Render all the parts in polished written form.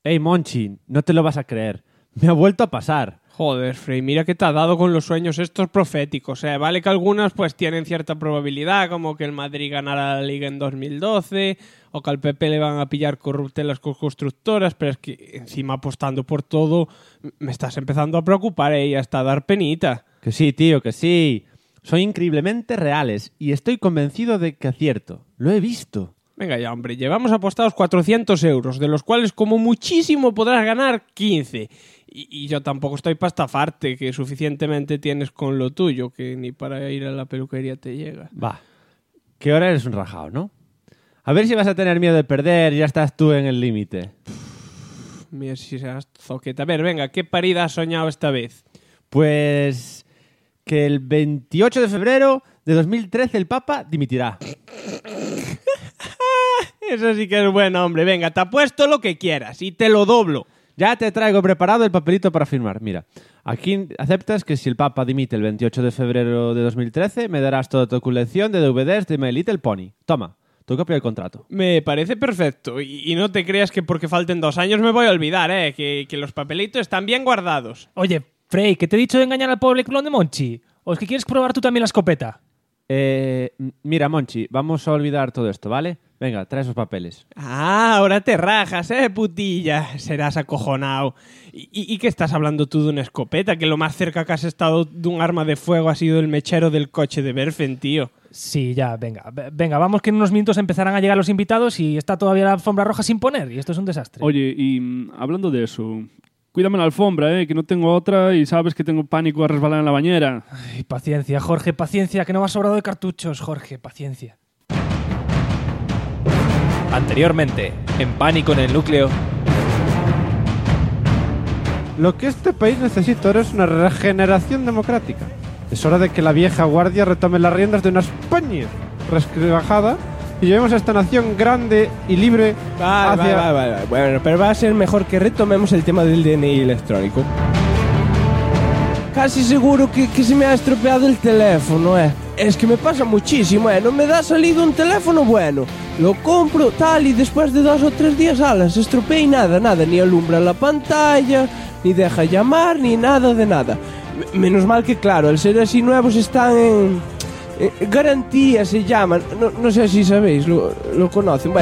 Ey, Monchi, no te lo vas a creer. Me ha vuelto a pasar. Joder, Frey, mira que te ha dado con los sueños estos proféticos. Vale que algunas pues tienen cierta probabilidad, como que el Madrid ganará la Liga en 2012, o que al PP le van a pillar corruptelas con constructoras, pero es que encima apostando por todo me estás empezando a preocupar y hasta a dar penita. Que sí, tío, que sí. Son increíblemente reales y estoy convencido de que acierto. Lo he visto. Venga ya, hombre, llevamos apostados 400 euros, de los cuales como muchísimo podrás ganar 15. Y yo tampoco estoy para estafarte, que suficientemente tienes con lo tuyo, que ni para ir a la peluquería te llega. Va, que ahora eres un rajao, ¿no? A ver si vas a tener miedo de perder y ya estás tú en el límite. Mira si seas zoqueta. A ver, venga, ¿qué parida has soñado esta vez? Pues que el 28 de febrero de 2013 el Papa dimitirá. Eso sí que es bueno, hombre. Venga, te apuesto lo que quieras y te lo doblo. Ya te traigo preparado el papelito para firmar. Mira, aquí aceptas que si el Papa dimite el 28 de febrero de 2013, me darás toda tu colección de DVDs de My Little Pony. Toma, tu copia del contrato. Me parece perfecto. Y no te creas que porque falten 2 años me voy a olvidar, que los papelitos están bien guardados. Oye, Frey, ¿qué te he dicho de engañar al pobre clon de Monchi? ¿O es que quieres probar tú también la escopeta? Mira, Monchi, vamos a olvidar todo esto, ¿vale? Venga, trae esos papeles. Ah, ahora te rajas, putilla. Serás acojonado. ¿Y qué estás hablando tú de una escopeta? Que lo más cerca que has estado de un arma de fuego ha sido el mechero del coche de Berfen, tío. Sí, ya, venga. Venga, vamos que en unos minutos empezarán a llegar los invitados y está todavía la alfombra roja sin poner y esto es un desastre. Oye, y hablando de eso, cuídame la alfombra, que no tengo otra y sabes que tengo pánico a resbalar en la bañera. Ay, paciencia, Jorge, paciencia, que no me ha sobrado de cartuchos, Jorge, paciencia. Anteriormente, en Pánico en el Núcleo. Lo que este país necesita ahora es una regeneración democrática. Es hora de que la vieja guardia retome las riendas de una España resquebrajada y llevemos a esta nación grande y libre hacia... Vale. Bueno, pero va a ser mejor que retomemos el tema del DNI electrónico. Casi seguro que se me ha estropeado el teléfono, Es que me pasa muchísimo, No me da salido un teléfono bueno. Lo compro, tal, y después de 2 o 3 días, se estropea y nada. Ni alumbra la pantalla, ni deja llamar, ni nada de nada. Menos mal que, claro, al ser así nuevos están en garantía, se llaman. No sé si sabéis, lo conocen.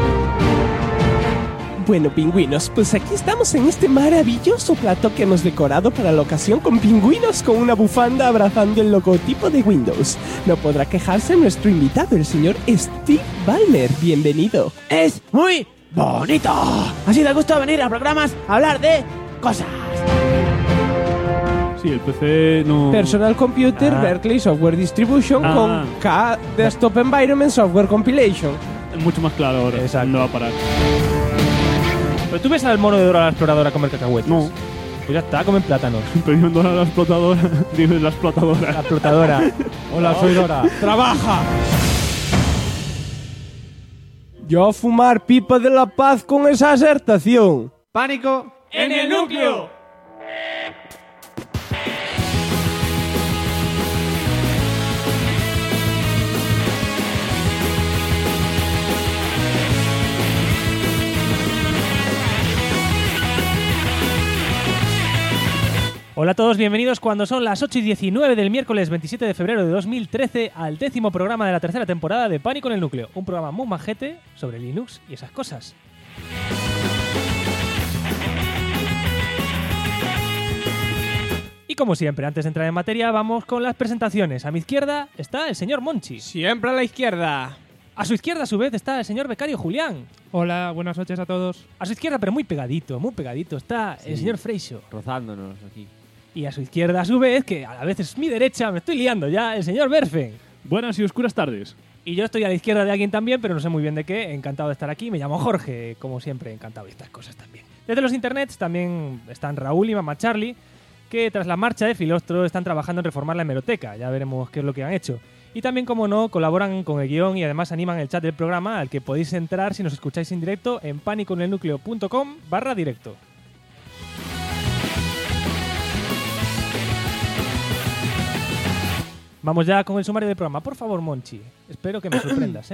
Bueno, pingüinos, pues aquí estamos en este maravilloso plato que hemos decorado para la ocasión con pingüinos con una bufanda abrazando el logotipo de Windows. No podrá quejarse nuestro invitado, el señor Steve Ballmer. Bienvenido. Es muy bonito. Así da gusto venir a programas a hablar de cosas. Sí, el PC no... Personal Computer Berkeley Software Distribution con K Desktop Environment Software Compilation. Mucho más claro ahora. Exacto. No va a parar. ¿Pero tú ves al mono de Dora la Exploradora comer cacahuetes? No. Pues ya está, comen plátanos. Pidiendo a la explotadora. Dime la explotadora. La explotadora. Hola, soy Dora. ¡Trabaja! Yo a fumar pipa de la paz con esa asertación. ¡Pánico! ¡En el núcleo! Hola a todos, bienvenidos cuando son las 8:19 del miércoles 27 de febrero de 2013 al 10º programa de la tercera temporada de Pánico en el Núcleo, un programa muy majete sobre Linux y esas cosas. Y como siempre, antes de entrar en materia, vamos con las presentaciones. A mi izquierda está el señor Monchi. Siempre a la izquierda. A su izquierda, a su vez, está el señor becario Julián. Hola, buenas noches a todos. A su izquierda, pero muy pegadito, está el señor Freixo. Rozándonos aquí. Y a su izquierda, a su vez, que a la vez es mi derecha, me estoy liando ya, el señor Berfen. Buenas y oscuras tardes. Y yo estoy a la izquierda de alguien también, pero no sé muy bien de qué. Encantado de estar aquí. Me llamo Jorge, como siempre, encantado de estas cosas también. Desde los internets también están Raúl y Mamá Charlie, que tras la marcha de Filostro están trabajando en reformar la hemeroteca. Ya veremos qué es lo que han hecho. Y también, como no, colaboran con el guión y además animan el chat del programa, al que podéis entrar si nos escucháis en directo en paniconelnucleo.com/directo. Vamos ya con el sumario del programa. Por favor, Monchi. Espero que me sorprendas,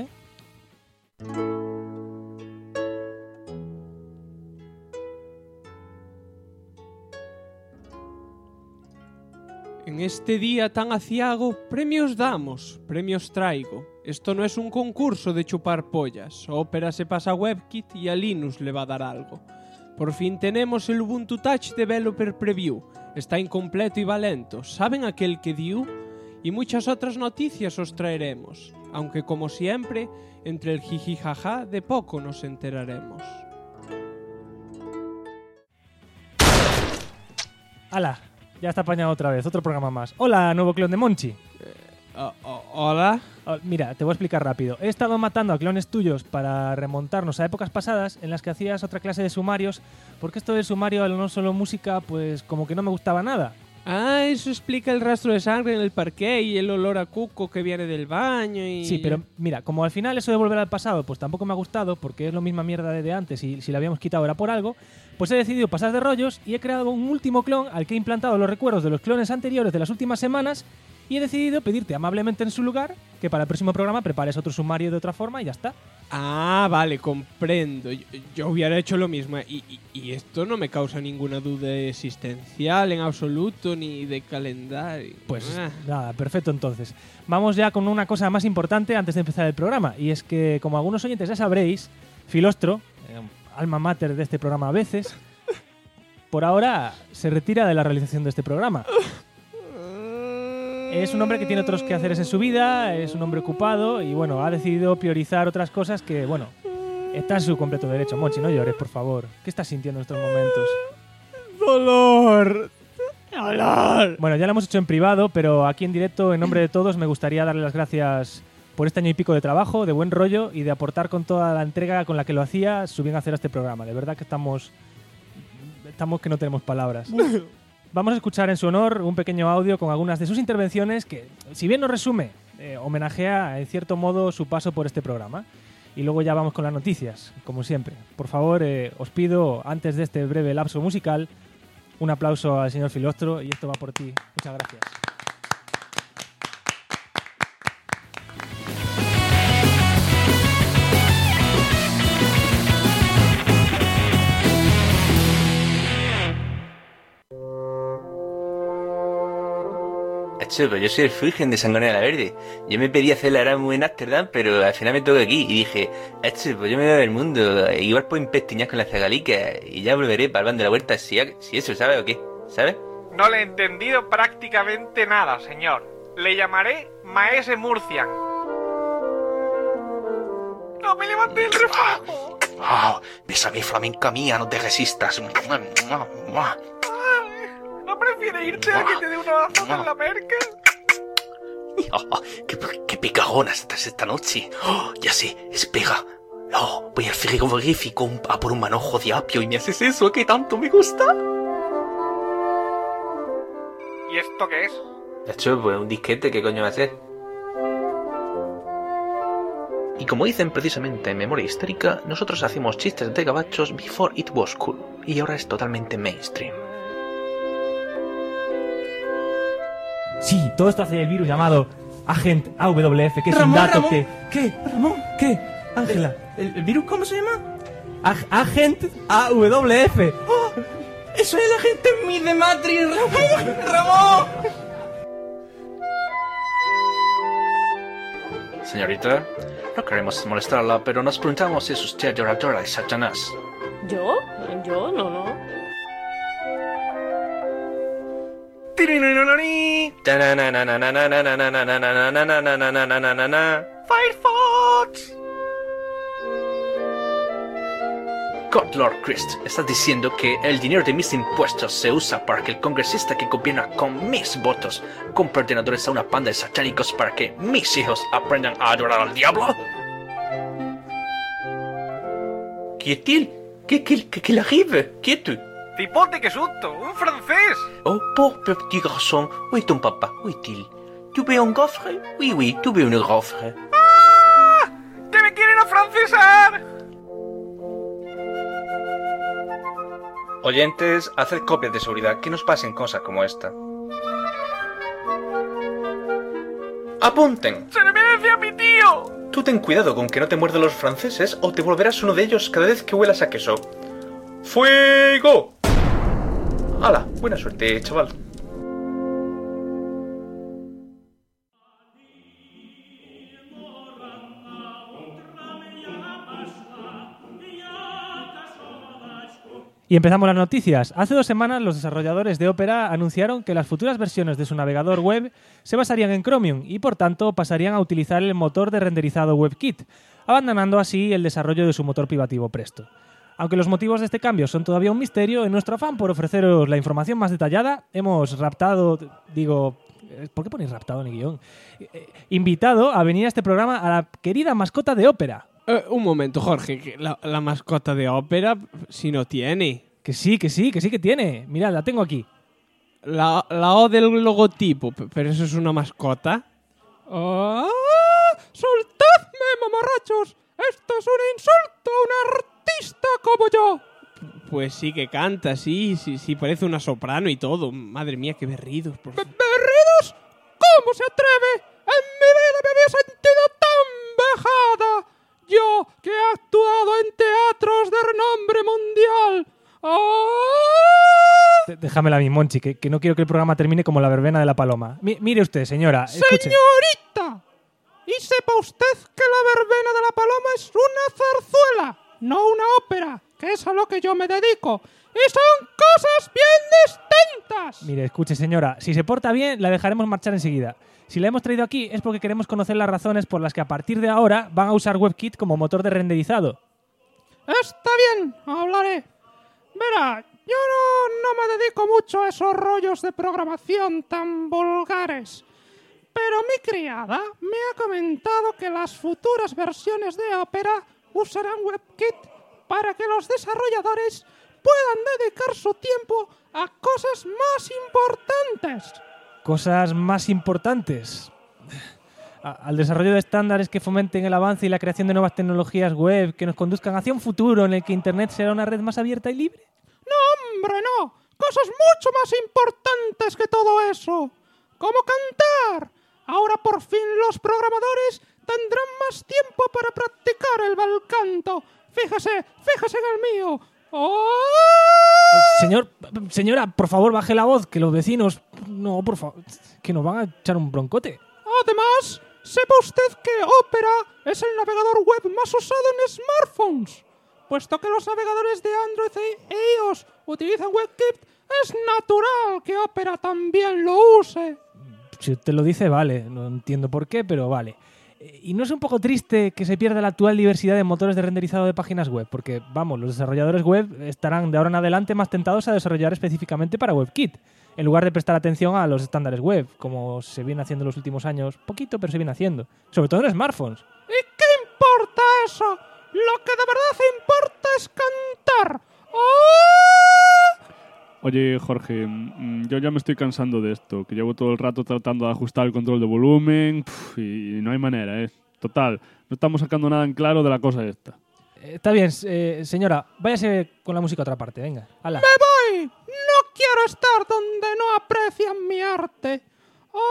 En este día tan aciago, premios damos, premios traigo. Esto no es un concurso de chupar pollas. Opera se pasa a WebKit y a Linux le va a dar algo. Por fin tenemos el Ubuntu Touch Developer Preview. Está incompleto y va lento. ¿Saben aquel que dio? Y muchas otras noticias os traeremos. Aunque como siempre, entre el jijijaja de poco nos enteraremos. ¡Hala! Ya está apañado otra vez, otro programa más. Hola, nuevo clon de Monchi. ¿Hola? Mira, te voy a explicar rápido. He estado matando a clones tuyos para remontarnos a épocas pasadas en las que hacías otra clase de sumarios, porque esto del sumario al no solo música, pues como que no me gustaba nada. Ah, eso explica el rastro de sangre en el parqué y el olor a cuco que viene del baño y... Sí, pero mira, como al final eso de volver al pasado pues tampoco me ha gustado, porque es lo misma mierda de antes y si la habíamos quitado era por algo, pues he decidido pasar de rollos y he creado un último clon al que he implantado los recuerdos de los clones anteriores de las últimas semanas y he decidido pedirte amablemente en su lugar que para el próximo programa prepares otro sumario de otra forma y ya está. Ah, vale, comprendo. Yo hubiera hecho lo mismo y esto no me causa ninguna duda existencial en absoluto ni de calendario. Pues nada, perfecto entonces. Vamos ya con una cosa más importante antes de empezar el programa y es que, como algunos oyentes ya sabréis, Filostro, alma mater de este programa a veces, por ahora se retira de la realización de este programa. Es un hombre que tiene otros quehaceres en su vida, es un hombre ocupado y bueno, ha decidido priorizar otras cosas que, bueno, está en su completo derecho. Monchi, no llores, por favor. ¿Qué estás sintiendo en estos momentos? ¡Dolor! ¡Dolor! Bueno, ya lo hemos hecho en privado, pero aquí en directo, en nombre de todos, me gustaría darle las gracias por este año y pico de trabajo, de buen rollo y de aportar con toda la entrega con la que lo hacía su bien hacer a este programa. De verdad que estamos que no tenemos palabras. Vamos a escuchar en su honor un pequeño audio con algunas de sus intervenciones que, si bien no resume, homenajea en cierto modo su paso por este programa. Y luego ya vamos con las noticias, como siempre. Por favor, os pido, antes de este breve lapso musical, un aplauso al señor Filostro y esto va por ti. Muchas gracias. Yo soy el Fulgen de Sangonera la Verde. Yo me pedí hacer la Erasmus en Ámsterdam, pero al final me toca aquí. Y dije, pues yo me voy a ver el mundo. Igual puedo impestiñar con la zagalica. Y ya volveré para el van de la huerta si eso, ¿sabe o qué? ¿Sabe? No le he entendido prácticamente nada, señor. Le llamaré Maese Murcian. ¡No me levanté el refajo! Besa mi flamenca mía, no te resistas. ¿No prefiere irte a que te dé un abrazo en la merca? ¡Qué picagona estás esta noche! Ya sé, espera. Voy al frigorífico a por un manojo de apio y me haces eso que tanto me gusta. ¿Y esto qué es? Pues un disquete, ¿qué coño va a ser? Y como dicen precisamente en Memoria Histórica, nosotros hacíamos chistes de gabachos before it was cool. Y ahora es totalmente mainstream. Sí, todo esto hace el virus llamado Agent AWF, que es un dato que... ¿Qué? ¿Ramón? ¿Qué? Ángela. ¿El virus cómo se llama? Agent AWF. ¡Oh! ¡Eso es el agente Smith de Matrix, Ramón! ¡Ramón! Señorita, no queremos molestarla, pero nos preguntamos si es usted adoradora de Satanás. ¿Yo? Yo no. ¡Firefox! God Lord Christ, estás diciendo que el dinero de mis impuestos se usa para que el congresista que gobierna con mis votos compre ordenadores a una panda de satánicos para que mis hijos aprendan a adorar al diablo? Qu'est-il? Qu'il arrive? Qui es-tu? ¡Tipote, qué susto! ¡Un francés! Oh, pauvre petit garçon. Où est ton papa? Où est-il? Tu veux un gaufre? Oui, tu veux un gaufre. ¡Ah! ¡Que me quieren afrancesar! Oyentes, haced copias de seguridad, que nos pasen cosas como esta. ¡Apunten! ¡Se le merece a mi tío! Tú ten cuidado con que no te muerdan los franceses o te volverás uno de ellos cada vez que huelas a queso. ¡Fuego! ¡Hala! Buena suerte, chaval. Y empezamos las noticias. Hace 2 semanas los desarrolladores de Opera anunciaron que las futuras versiones de su navegador web se basarían en Chromium y por tanto pasarían a utilizar el motor de renderizado WebKit, abandonando así el desarrollo de su motor privativo Presto. Aunque los motivos de este cambio son todavía un misterio, en nuestro afán por ofreceros la información más detallada, hemos ¿por qué ponéis raptado en el guión? Invitado a venir a este programa a la querida mascota de Opera. Un momento, Jorge, que la mascota de Opera, si no tiene. Que sí que tiene. Mirad, la tengo aquí. La O del logotipo, pero eso es una mascota. ¡Ah! ¡Soltadme, mamarrachos! ¡Esto es un insulto a un artista como yo! Pues sí que canta, sí, parece una soprano y todo. Madre mía, qué berridos. ¿Berridos? ¿Cómo se atreve? En mi vida me había sentido tan vejada. Yo, que he actuado en teatros de renombre mundial. ¡Ah! Déjamela a mí, Monchi, que no quiero que el programa termine como la verbena de la paloma. Mire usted, señora. Escuche. ¡Señorita! Y sepa usted que la verbena de la paloma es una zarzuela, no una ópera, que es a lo que yo me dedico. ¡Y son cosas bien distintas! Mire, escuche, señora. Si se porta bien, la dejaremos marchar enseguida. Si la hemos traído aquí es porque queremos conocer las razones por las que a partir de ahora van a usar WebKit como motor de renderizado. Está bien, hablaré. Verá, yo no me dedico mucho a esos rollos de programación tan vulgares. Pero mi criada me ha comentado que las futuras versiones de Opera usarán WebKit para que los desarrolladores puedan dedicar su tiempo a cosas más importantes. Cosas más importantes. Al desarrollo de estándares que fomenten el avance y la creación de nuevas tecnologías web que nos conduzcan hacia un futuro en el que Internet será una red más abierta y libre. No, hombre, no. Cosas mucho más importantes que todo eso. Como cantar. Ahora por fin los programadores tendrán más tiempo para practicar el bel canto. Fíjese en el mío. ¡Oh! Señora, por favor, baje la voz, que los vecinos... No, por favor, que nos van a echar un broncote. Además, sepa usted que Opera es el navegador web más usado en smartphones. Puesto que los navegadores de Android e iOS utilizan WebKit, es natural que Opera también lo use. Si usted lo dice, vale. No entiendo por qué, pero vale. ¿Y no es un poco triste que se pierda la actual diversidad de motores de renderizado de páginas web? Porque, vamos, los desarrolladores web estarán de ahora en adelante más tentados a desarrollar específicamente para WebKit, en lugar de prestar atención a los estándares web, como se viene haciendo en los últimos años. Poquito, pero se viene haciendo. Sobre todo en smartphones. ¿Y qué importa eso? Lo que de verdad importa es cantar. ¡Oh! Oye, Jorge, yo ya me estoy cansando de esto, que llevo todo el rato tratando de ajustar el control de volumen y no hay manera, ¿eh? Total, no estamos sacando nada en claro de la cosa esta. Está bien, señora, váyase con la música a otra parte, venga. ¡Hala! ¡Me voy! No quiero estar donde no aprecian mi arte. ¡Oh!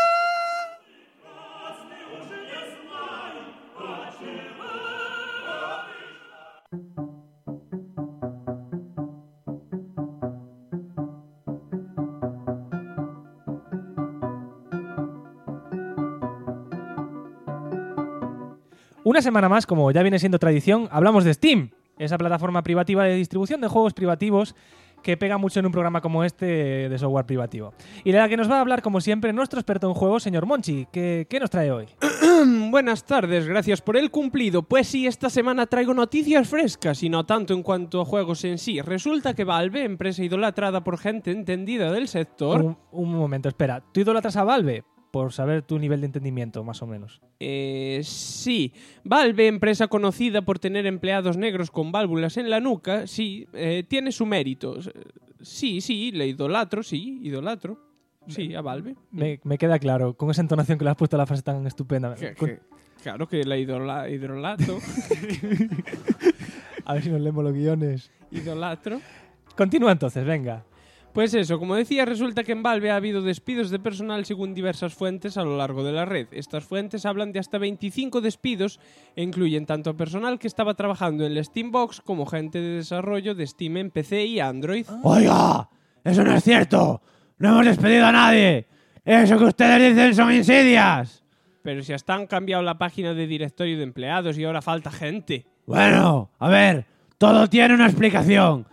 Una semana más, como ya viene siendo tradición, hablamos de Steam, esa plataforma privativa de distribución de juegos privativos que pega mucho en un programa como este de software privativo. Y de la que nos va a hablar, como siempre, nuestro experto en juegos, señor Monchi. ¿Qué nos trae hoy? Buenas tardes, gracias por el cumplido. Pues sí, esta semana traigo noticias frescas y no tanto en cuanto a juegos en sí. Resulta que Valve, empresa idolatrada por gente entendida del sector... Un momento, espera. ¿Tú idolatras a Valve? Por saber tu nivel de entendimiento, más o menos. Sí. Valve, empresa conocida por tener empleados negros con válvulas en la nuca, sí, tiene su mérito. Sí, le idolatro, sí, idolatro. Sí, a Valve. Me queda claro, con esa entonación que le has puesto a la frase tan estupenda. Claro que la idolatro. A ver si nos leemos los guiones. Idolatro. Continúa entonces, venga. Pues eso, como decía, resulta que en Valve ha habido despidos de personal según diversas fuentes a lo largo de la red. Estas fuentes hablan de hasta 25 despidos e incluyen tanto a personal que estaba trabajando en la Steambox como gente de desarrollo de Steam en PC y Android. ¡Oiga! ¡Eso no es cierto! ¡No hemos despedido a nadie! ¡Eso que ustedes dicen son insidias! Pero si hasta han cambiado la página de directorio de empleados y ahora falta gente. Bueno, a ver, todo tiene una explicación.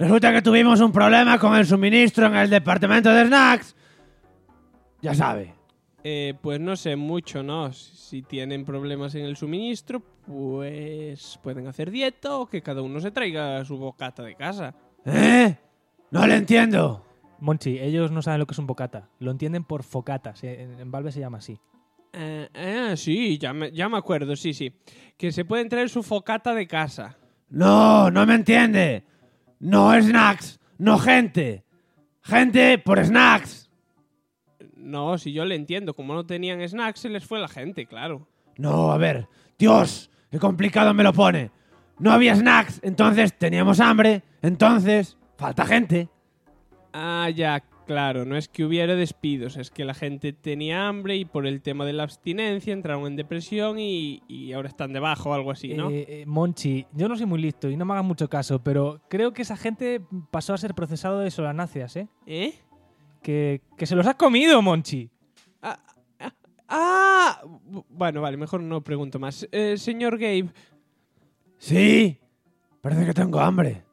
Resulta que tuvimos un problema con el suministro en el departamento de snacks. Ya sabe. Pues no sé mucho, ¿no? Si tienen problemas en el suministro, pues pueden hacer dieta o que cada uno se traiga su bocata de casa. No le entiendo. Monchi, ellos no saben lo que es un bocata. Lo entienden por focata. En Valve se llama así. Sí, ya me acuerdo, sí. Que se pueden traer su focata de casa. No me entiende. No snacks, no gente. Gente por snacks. No, si yo le entiendo. Como no tenían snacks, se les fue la gente, claro. No, a ver. Dios, qué complicado me lo pone. No había snacks, entonces teníamos hambre, entonces falta gente. Ah, ya, claro. No es que hubiera despidos, es que la gente tenía hambre y por el tema de la abstinencia entraron en depresión y ahora están debajo o algo así, ¿no? Monchi, yo no soy muy listo y no me hagas mucho caso, pero creo que esa gente pasó a ser procesado de solanáceas, ¿eh? Que se los has comido, Monchi. Bueno, vale, mejor no pregunto más. Señor Gabe. Sí, parece que tengo hambre.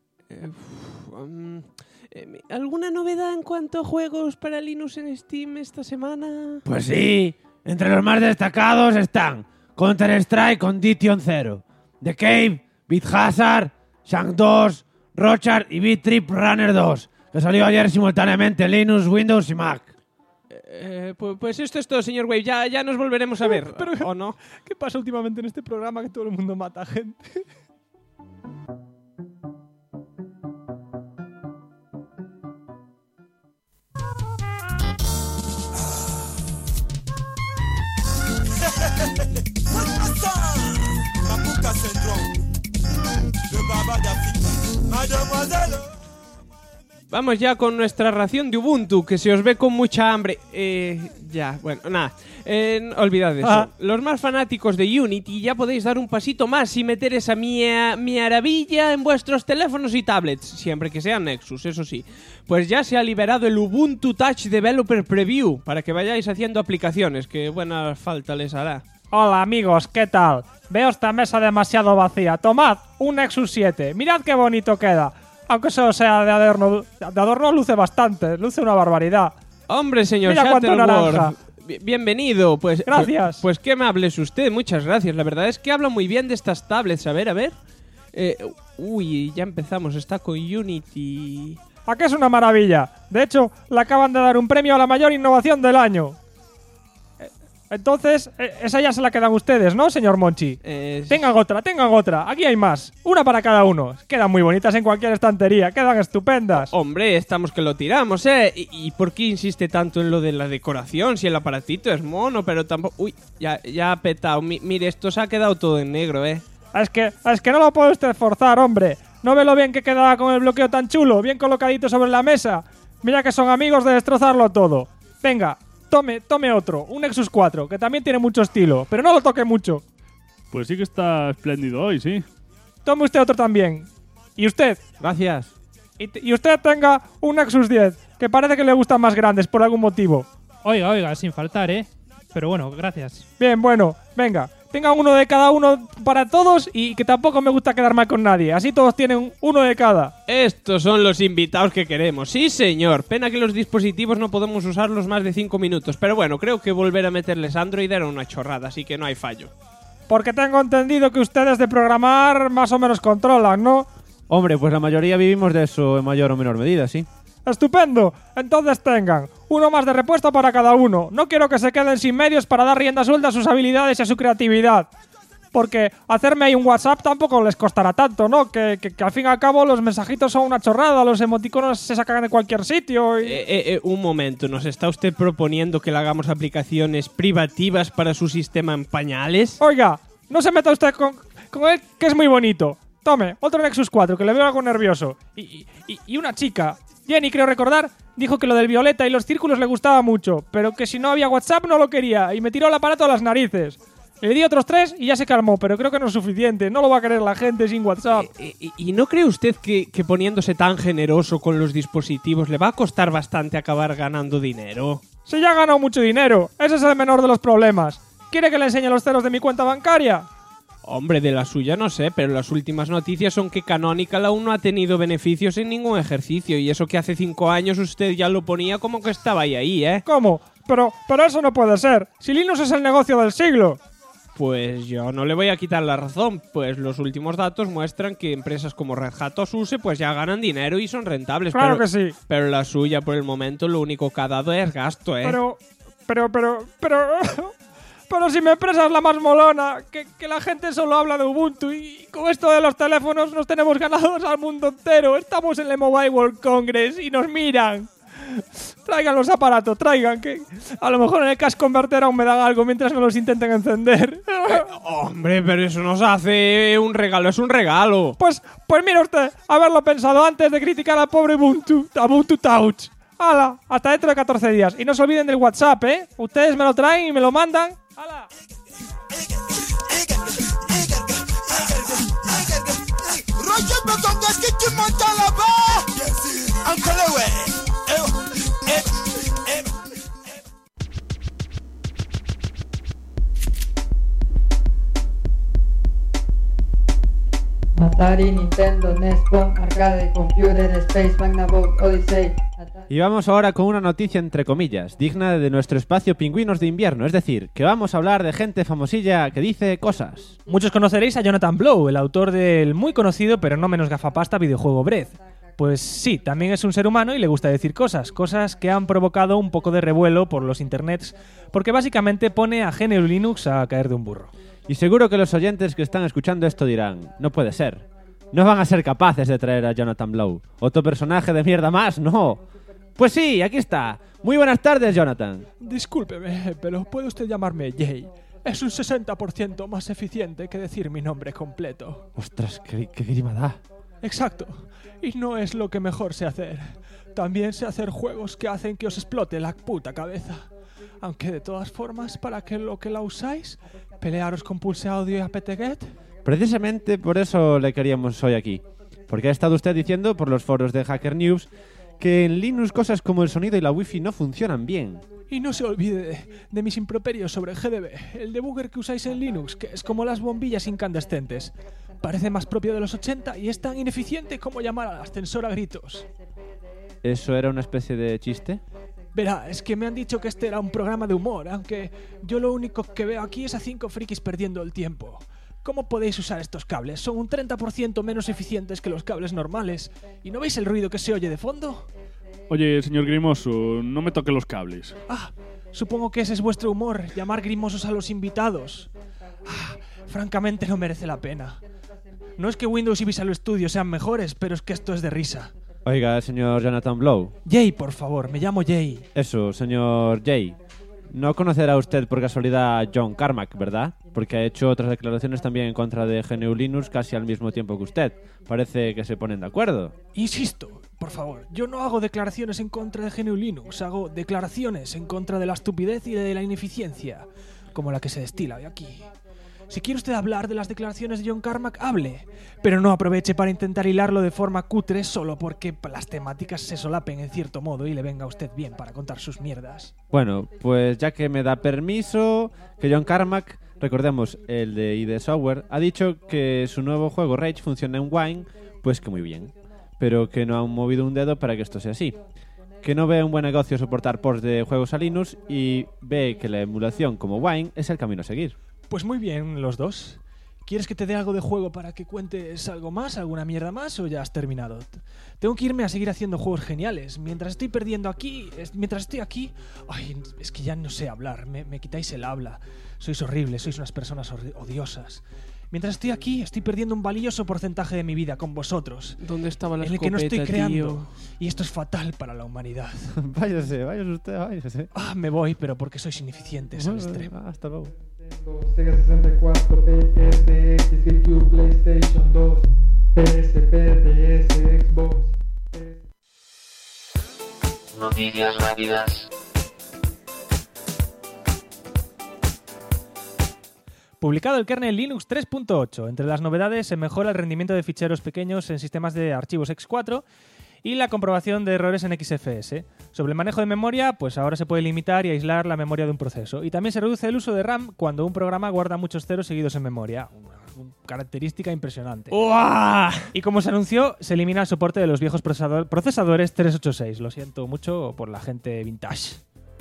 ¿Alguna novedad en cuanto a juegos para Linux en Steam esta semana? Pues sí, entre los más destacados están Counter-Strike Condition Zero, The Cave, Beat Hazard, Shank 2, Rochard y Beat Trip Runner 2, que salió ayer simultáneamente en Linux, Windows y Mac. Pues esto es todo, señor Wave. Ya nos volveremos a ver, ¿o no? ¿Qué pasa últimamente en este programa que todo el mundo mata a gente? Vamos ya con nuestra ración de Ubuntu, que se os ve con mucha hambre. Olvidad eso. Los más fanáticos de Unity ya podéis dar un pasito más y meter esa maravilla en vuestros teléfonos y tablets, siempre que sean Nexus, eso sí. Pues ya se ha liberado el Ubuntu Touch Developer Preview, para que vayáis haciendo aplicaciones, que buena falta les hará. Hola amigos, ¿qué tal? Veo esta mesa demasiado vacía. Tomad un Nexus 7. Mirad qué bonito queda. Aunque eso sea de adorno luce bastante. Luce una barbaridad. Hombre, señor Mira cuánto naranja. Bienvenido. Pues gracias. Pues qué amable es usted. Muchas gracias. La verdad es que habla muy bien de estas tablets. A ver. Ya empezamos. Está con Unity. ¿A qué es una maravilla? De hecho, le acaban de dar un premio a la mayor innovación del año. Entonces, esa ya se la quedan ustedes, ¿no, señor Monchi? Tengan otra. Aquí hay más. Una para cada uno. Quedan muy bonitas en cualquier estantería. Quedan estupendas. Hombre, estamos que lo tiramos, ¿eh? ¿Y por qué insiste tanto en lo de la decoración? Si el aparatito es mono, pero tampoco... Uy, ya ha petado. Mire, esto se ha quedado todo en negro, ¿eh? Es que no lo puede usted forzar, hombre. ¿No ve lo bien que quedaba con el bloqueo tan chulo? Bien colocadito sobre la mesa. Mira que son amigos de destrozarlo todo. Venga. Tome otro, un Nexus 4, que también tiene mucho estilo, pero no lo toque mucho. Pues sí que está espléndido hoy, sí. Tome usted otro también. ¿Y usted? Gracias. Y usted tenga un Nexus 10, que parece que le gustan más grandes por algún motivo. Oiga, sin faltar, ¿eh? Pero bueno, gracias. Bien, bueno, venga. Tengan uno de cada uno para todos y que tampoco me gusta quedar mal con nadie. Así todos tienen uno de cada. Estos son los invitados que queremos. Sí, señor. Pena que los dispositivos no podemos usarlos más de 5 minutos. Pero bueno, creo que volver a meterles Android era una chorrada, así que no hay fallo. Porque tengo entendido que ustedes de programar más o menos controlan, ¿no? Hombre, pues la mayoría vivimos de eso en mayor o menor medida, sí. ¡Estupendo! Entonces tengan uno más de repuesto para cada uno. No quiero que se queden sin medios para dar rienda suelta a sus habilidades y a su creatividad. Porque hacerme ahí un WhatsApp tampoco les costará tanto, ¿no? Que al fin y al cabo los mensajitos son una chorrada, los emoticonos se sacan de cualquier sitio y... Un momento, ¿nos está usted proponiendo que le hagamos aplicaciones privativas para su sistema en pañales? Oiga, no se meta usted con él, que es muy bonito. Tome, otro Nexus 4, que le veo algo nervioso. Y una chica... Jenny, creo recordar, dijo que lo del violeta y los círculos le gustaba mucho, pero que si no había WhatsApp no lo quería y me tiró el aparato a las narices. Le di otros 3 y ya se calmó, pero creo que no es suficiente. No lo va a querer la gente sin WhatsApp. ¿Y no cree usted que poniéndose tan generoso con los dispositivos le va a costar bastante acabar ganando dinero? Si ya ha ganado mucho dinero, ese es el menor de los problemas. ¿Quiere que le enseñe los ceros de mi cuenta bancaria? Hombre, de la suya no sé, pero las últimas noticias son que Canonical aún no ha tenido beneficios en ningún ejercicio, y eso que hace 5 años usted ya lo ponía como que estaba ahí, ¿eh? ¿Cómo? Pero eso no puede ser. Si Linux es el negocio del siglo. Pues yo no le voy a quitar la razón, pues los últimos datos muestran que empresas como Red Hat o SUSE pues ya ganan dinero y son rentables. Claro que sí. Pero la suya por el momento lo único que ha dado es gasto, ¿eh? Pero si mi empresa es la más molona, que la gente solo habla de Ubuntu y con esto de los teléfonos nos tenemos ganados al mundo entero. Estamos en el Mobile World Congress y nos miran. Traigan los aparatos, traigan, que a lo mejor en el Cash Converter aún me dan algo mientras no los intenten encender. Hombre, pero eso nos hace un regalo, es un regalo. Pues mira usted, haberlo pensado antes de criticar al pobre Ubuntu Touch. ¡Hala! Hasta dentro de 14 días. Y no se olviden del WhatsApp, ¿eh? Ustedes me lo traen y me lo mandan. ¡Hala! Atari, Nintendo, NES, Pong, Arcade, Computer, Space, Magnavox, Odyssey. Y vamos ahora con una noticia entre comillas, digna de nuestro espacio Pingüinos de Invierno, es decir, que vamos a hablar de gente famosilla que dice cosas. Muchos conoceréis a Jonathan Blow, el autor del muy conocido pero no menos gafapasta videojuego Breath. Pues sí, también es un ser humano y le gusta decir cosas que han provocado un poco de revuelo por los internets, porque básicamente pone a GNU Linux a caer de un burro. Y seguro que los oyentes que están escuchando esto dirán, no puede ser. No van a ser capaces de traer a Jonathan Blow. ¿Otro personaje de mierda más? No. Pues sí, aquí está. Muy buenas tardes, Jonathan. Discúlpeme, pero puede usted llamarme Jay. Es un 60% más eficiente que decir mi nombre completo. Ostras, qué grima da. Exacto. Y no es lo que mejor sé hacer. También sé hacer juegos que hacen que os explote la puta cabeza. Aunque de todas formas, ¿para qué lo que la usáis? ¿Pelearos con Pulse Audio y apt-get? Precisamente por eso le queríamos hoy aquí. Porque ha estado usted diciendo por los foros de Hacker News que en Linux cosas como el sonido y la wifi no funcionan bien. Y no se olvide de mis improperios sobre GDB, el debugger que usáis en Linux, que es como las bombillas incandescentes. Parece más propio de los 80 y es tan ineficiente como llamar al ascensor a gritos. ¿Eso era una especie de chiste? Verá, es que me han dicho que este era un programa de humor, aunque yo lo único que veo aquí es a 5 frikis perdiendo el tiempo. ¿Cómo podéis usar estos cables? Son un 30% menos eficientes que los cables normales. ¿Y no veis el ruido que se oye de fondo? Oye, señor Grimoso, no me toque los cables. Ah, supongo que ese es vuestro humor, llamar grimosos a los invitados. Francamente no merece la pena. No es que Windows y Visual Studio sean mejores, pero es que esto es de risa. Oiga, señor Jonathan Blow. Jay, por favor, me llamo Jay. Eso, señor Jay. No conocerá usted por casualidad a John Carmack, ¿verdad? Porque ha hecho otras declaraciones también en contra de GNU Linux casi al mismo tiempo que usted. Parece que se ponen de acuerdo. Insisto, por favor, yo no hago declaraciones en contra de GNU Linux, hago declaraciones en contra de la estupidez y de la ineficiencia, como la que se destila de aquí. Si quiere usted hablar de las declaraciones de John Carmack, hable, pero no aproveche para intentar hilarlo de forma cutre solo porque las temáticas se solapen en cierto modo y le venga a usted bien para contar sus mierdas. Bueno, pues ya que me da permiso, que John Carmack, recordemos el de ID Software, ha dicho que su nuevo juego Rage funciona en Wine, pues que muy bien, pero que no han movido un dedo para que esto sea así. Que no ve un buen negocio soportar ports de juegos a Linux y ve que la emulación como Wine es el camino a seguir. Pues muy bien, los dos. ¿Quieres que te dé algo de juego para que cuentes algo más, alguna mierda más, o ya has terminado? Tengo que irme a seguir haciendo juegos geniales. Mientras estoy aquí... Ay, es que ya no sé hablar, me quitáis el habla. Sois horribles, sois unas personas odiosas. Mientras estoy aquí, estoy perdiendo un valioso porcentaje de mi vida con vosotros. ¿Dónde estaba la en el escopeta, que no estoy creando. tío? Y esto es fatal para la humanidad. Váyase usted, váyase. Me voy, pero porque sois ineficientes al extremo. Hasta luego. Sega 64, PSX, GameCube, PlayStation 2, PSP, DS, Xbox. Noticias rápidas. Publicado el kernel Linux 3.8. Entre las novedades se mejora el rendimiento de ficheros pequeños en sistemas de archivos X4 y la comprobación de errores en XFS. Sobre el manejo de memoria, pues ahora se puede limitar y aislar la memoria de un proceso. Y también se reduce el uso de RAM cuando un programa guarda muchos ceros seguidos en memoria. Una característica impresionante. ¡Uah! Y como se anunció, se elimina el soporte de los viejos procesadores 386. Lo siento mucho por la gente vintage.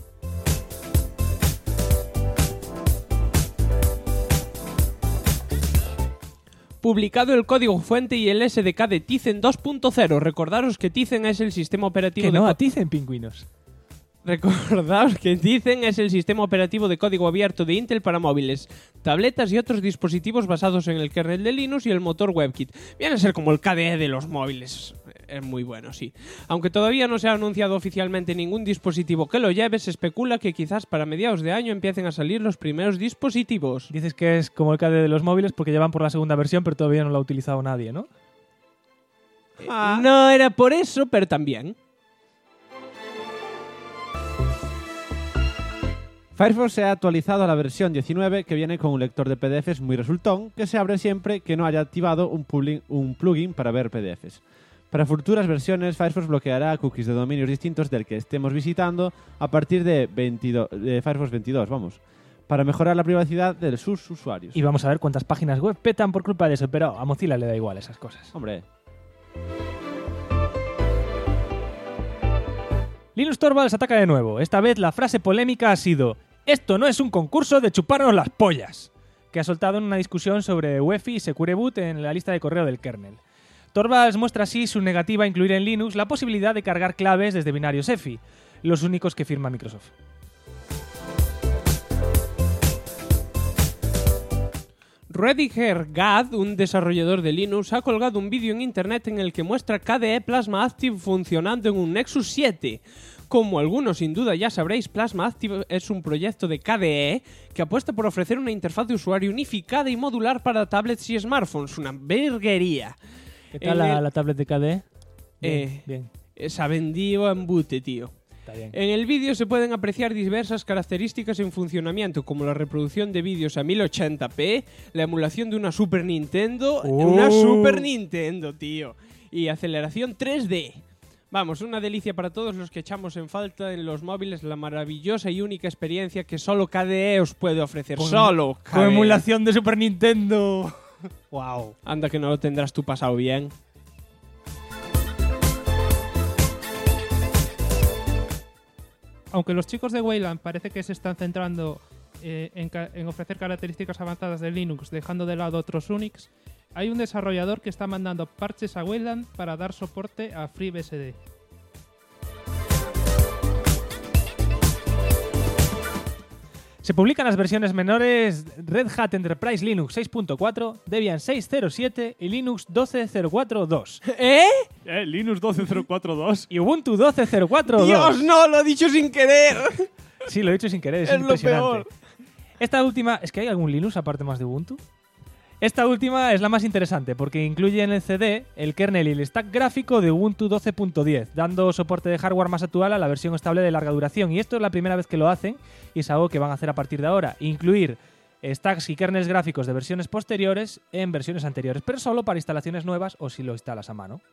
Publicado el código fuente y el SDK de Tizen 2.0. Recordaros que Tizen es el sistema operativo Que no, a Tizen, pingüinos. Recordaos que Tizen es el sistema operativo de código abierto de Intel para móviles, tabletas y otros dispositivos basados en el kernel de Linux y el motor WebKit. Viene a ser como el KDE de los móviles. Es muy bueno, sí. Aunque todavía no se ha anunciado oficialmente ningún dispositivo que lo lleve, se especula que quizás para mediados de año empiecen a salir los primeros dispositivos. Dices que es como el KDE de los móviles porque llevan por la segunda versión, pero todavía no lo ha utilizado nadie, ¿no? No era por eso, pero también. Firefox se ha actualizado a la versión 19 que viene con un lector de PDFs muy resultón que se abre siempre que no haya activado un plugin para ver PDFs. Para futuras versiones, Firefox bloqueará cookies de dominios distintos del que estemos visitando a partir de Firefox 22, para mejorar la privacidad de sus usuarios. Y vamos a ver cuántas páginas web petan por culpa de eso, pero a Mozilla le da igual esas cosas. Hombre. Linus Torvalds ataca de nuevo. Esta vez la frase polémica ha sido: «Esto no es un concurso de chuparnos las pollas», que ha soltado en una discusión sobre UEFI y Secure Boot en la lista de correo del kernel. Torvalds muestra así su negativa a incluir en Linux la posibilidad de cargar claves desde binarios EFI, los únicos que firma Microsoft. Rediger Gad, un desarrollador de Linux, ha colgado un vídeo en internet en el que muestra KDE Plasma Active funcionando en un Nexus 7. Como algunos sin duda ya sabréis, Plasma Active es un proyecto de KDE que apuesta por ofrecer una interfaz de usuario unificada y modular para tablets y smartphones. Una verguería. ¿Qué tal la tablet de KDE? Bien. Se ha vendido en bute, tío. Está bien. En el vídeo se pueden apreciar diversas características en funcionamiento, como la reproducción de vídeos a 1080p, la emulación de una Super Nintendo, una Super Nintendo, tío, y aceleración 3D. Vamos, una delicia para todos los que echamos en falta en los móviles la maravillosa y única experiencia que solo KDE os puede ofrecer. Solo KDE. Con emulación de Super Nintendo. Wow. Anda que no lo tendrás tú pasado bien. Aunque los chicos de Wayland parece que se están centrando en ofrecer características avanzadas de Linux, dejando de lado otros Unix, hay un desarrollador que está mandando parches a Wayland para dar soporte a FreeBSD. Se publican las versiones menores Red Hat Enterprise Linux 6.4, Debian 6.07 y Linux 12.04.2. Linux 12.04.2 y Ubuntu 12.04.2. ¡Dios, no! ¡Lo he dicho sin querer! Sí, lo he dicho sin querer, es lo impresionante. peor. Esta última... ¿Es que hay algún Linux aparte más de Ubuntu? Esta última es la más interesante porque incluye en el CD el kernel y el stack gráfico de Ubuntu 12.10, dando soporte de hardware más actual a la versión estable de larga duración. Y esto es la primera vez que lo hacen y es algo que van a hacer a partir de ahora. Incluir stacks y kernels gráficos de versiones posteriores en versiones anteriores, pero solo para instalaciones nuevas o si lo instalas a mano.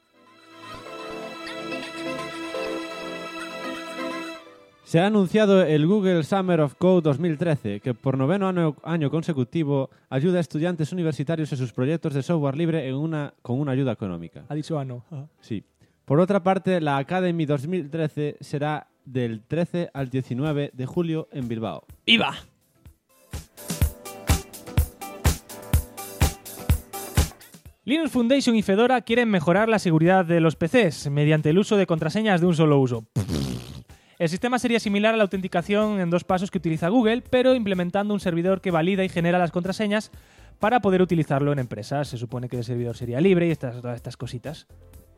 Se ha anunciado el Google Summer of Code 2013, que por noveno año consecutivo ayuda a estudiantes universitarios en sus proyectos de software libre con una ayuda económica. Ha dicho ano. Sí. Por otra parte, la Academy 2013 será del 13 al 19 de julio en Bilbao. ¡Viva! Linux Foundation y Fedora quieren mejorar la seguridad de los PCs mediante el uso de contraseñas de un solo uso. El sistema sería similar a la autenticación en 2 pasos que utiliza Google, pero implementando un servidor que valida y genera las contraseñas para poder utilizarlo en empresas. Se supone que el servidor sería libre y todas estas cositas.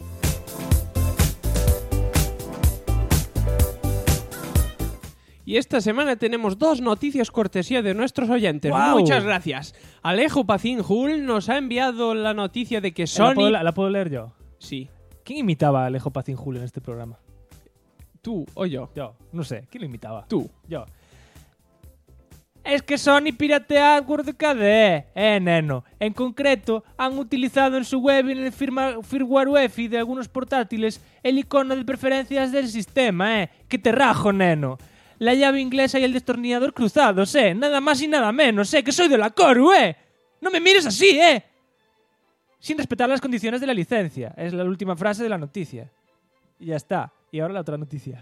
Y esta semana tenemos 2 noticias cortesía de nuestros oyentes. ¡Wow! Muchas gracias. Alejo Pacín Hull nos ha enviado la noticia de que Sony... ¿La puedo leer yo? Sí. ¿Quién imitaba a Alejo Pacín Hull en este programa? ¿Tú o yo? Yo, no sé. ¿Quién lo imitaba? Tú. Yo. Es que Sony piratea hardware de KDE, neno. En concreto, han utilizado en su web y en el firmware UEFI de algunos portátiles el icono de preferencias del sistema, Que te rajo, neno. La llave inglesa y el destornillador cruzados, Nada más y nada menos, que soy de la Coru, No me mires así, Sin respetar las condiciones de la licencia. Es la última frase de la noticia. Y ya está. Y ahora la otra noticia.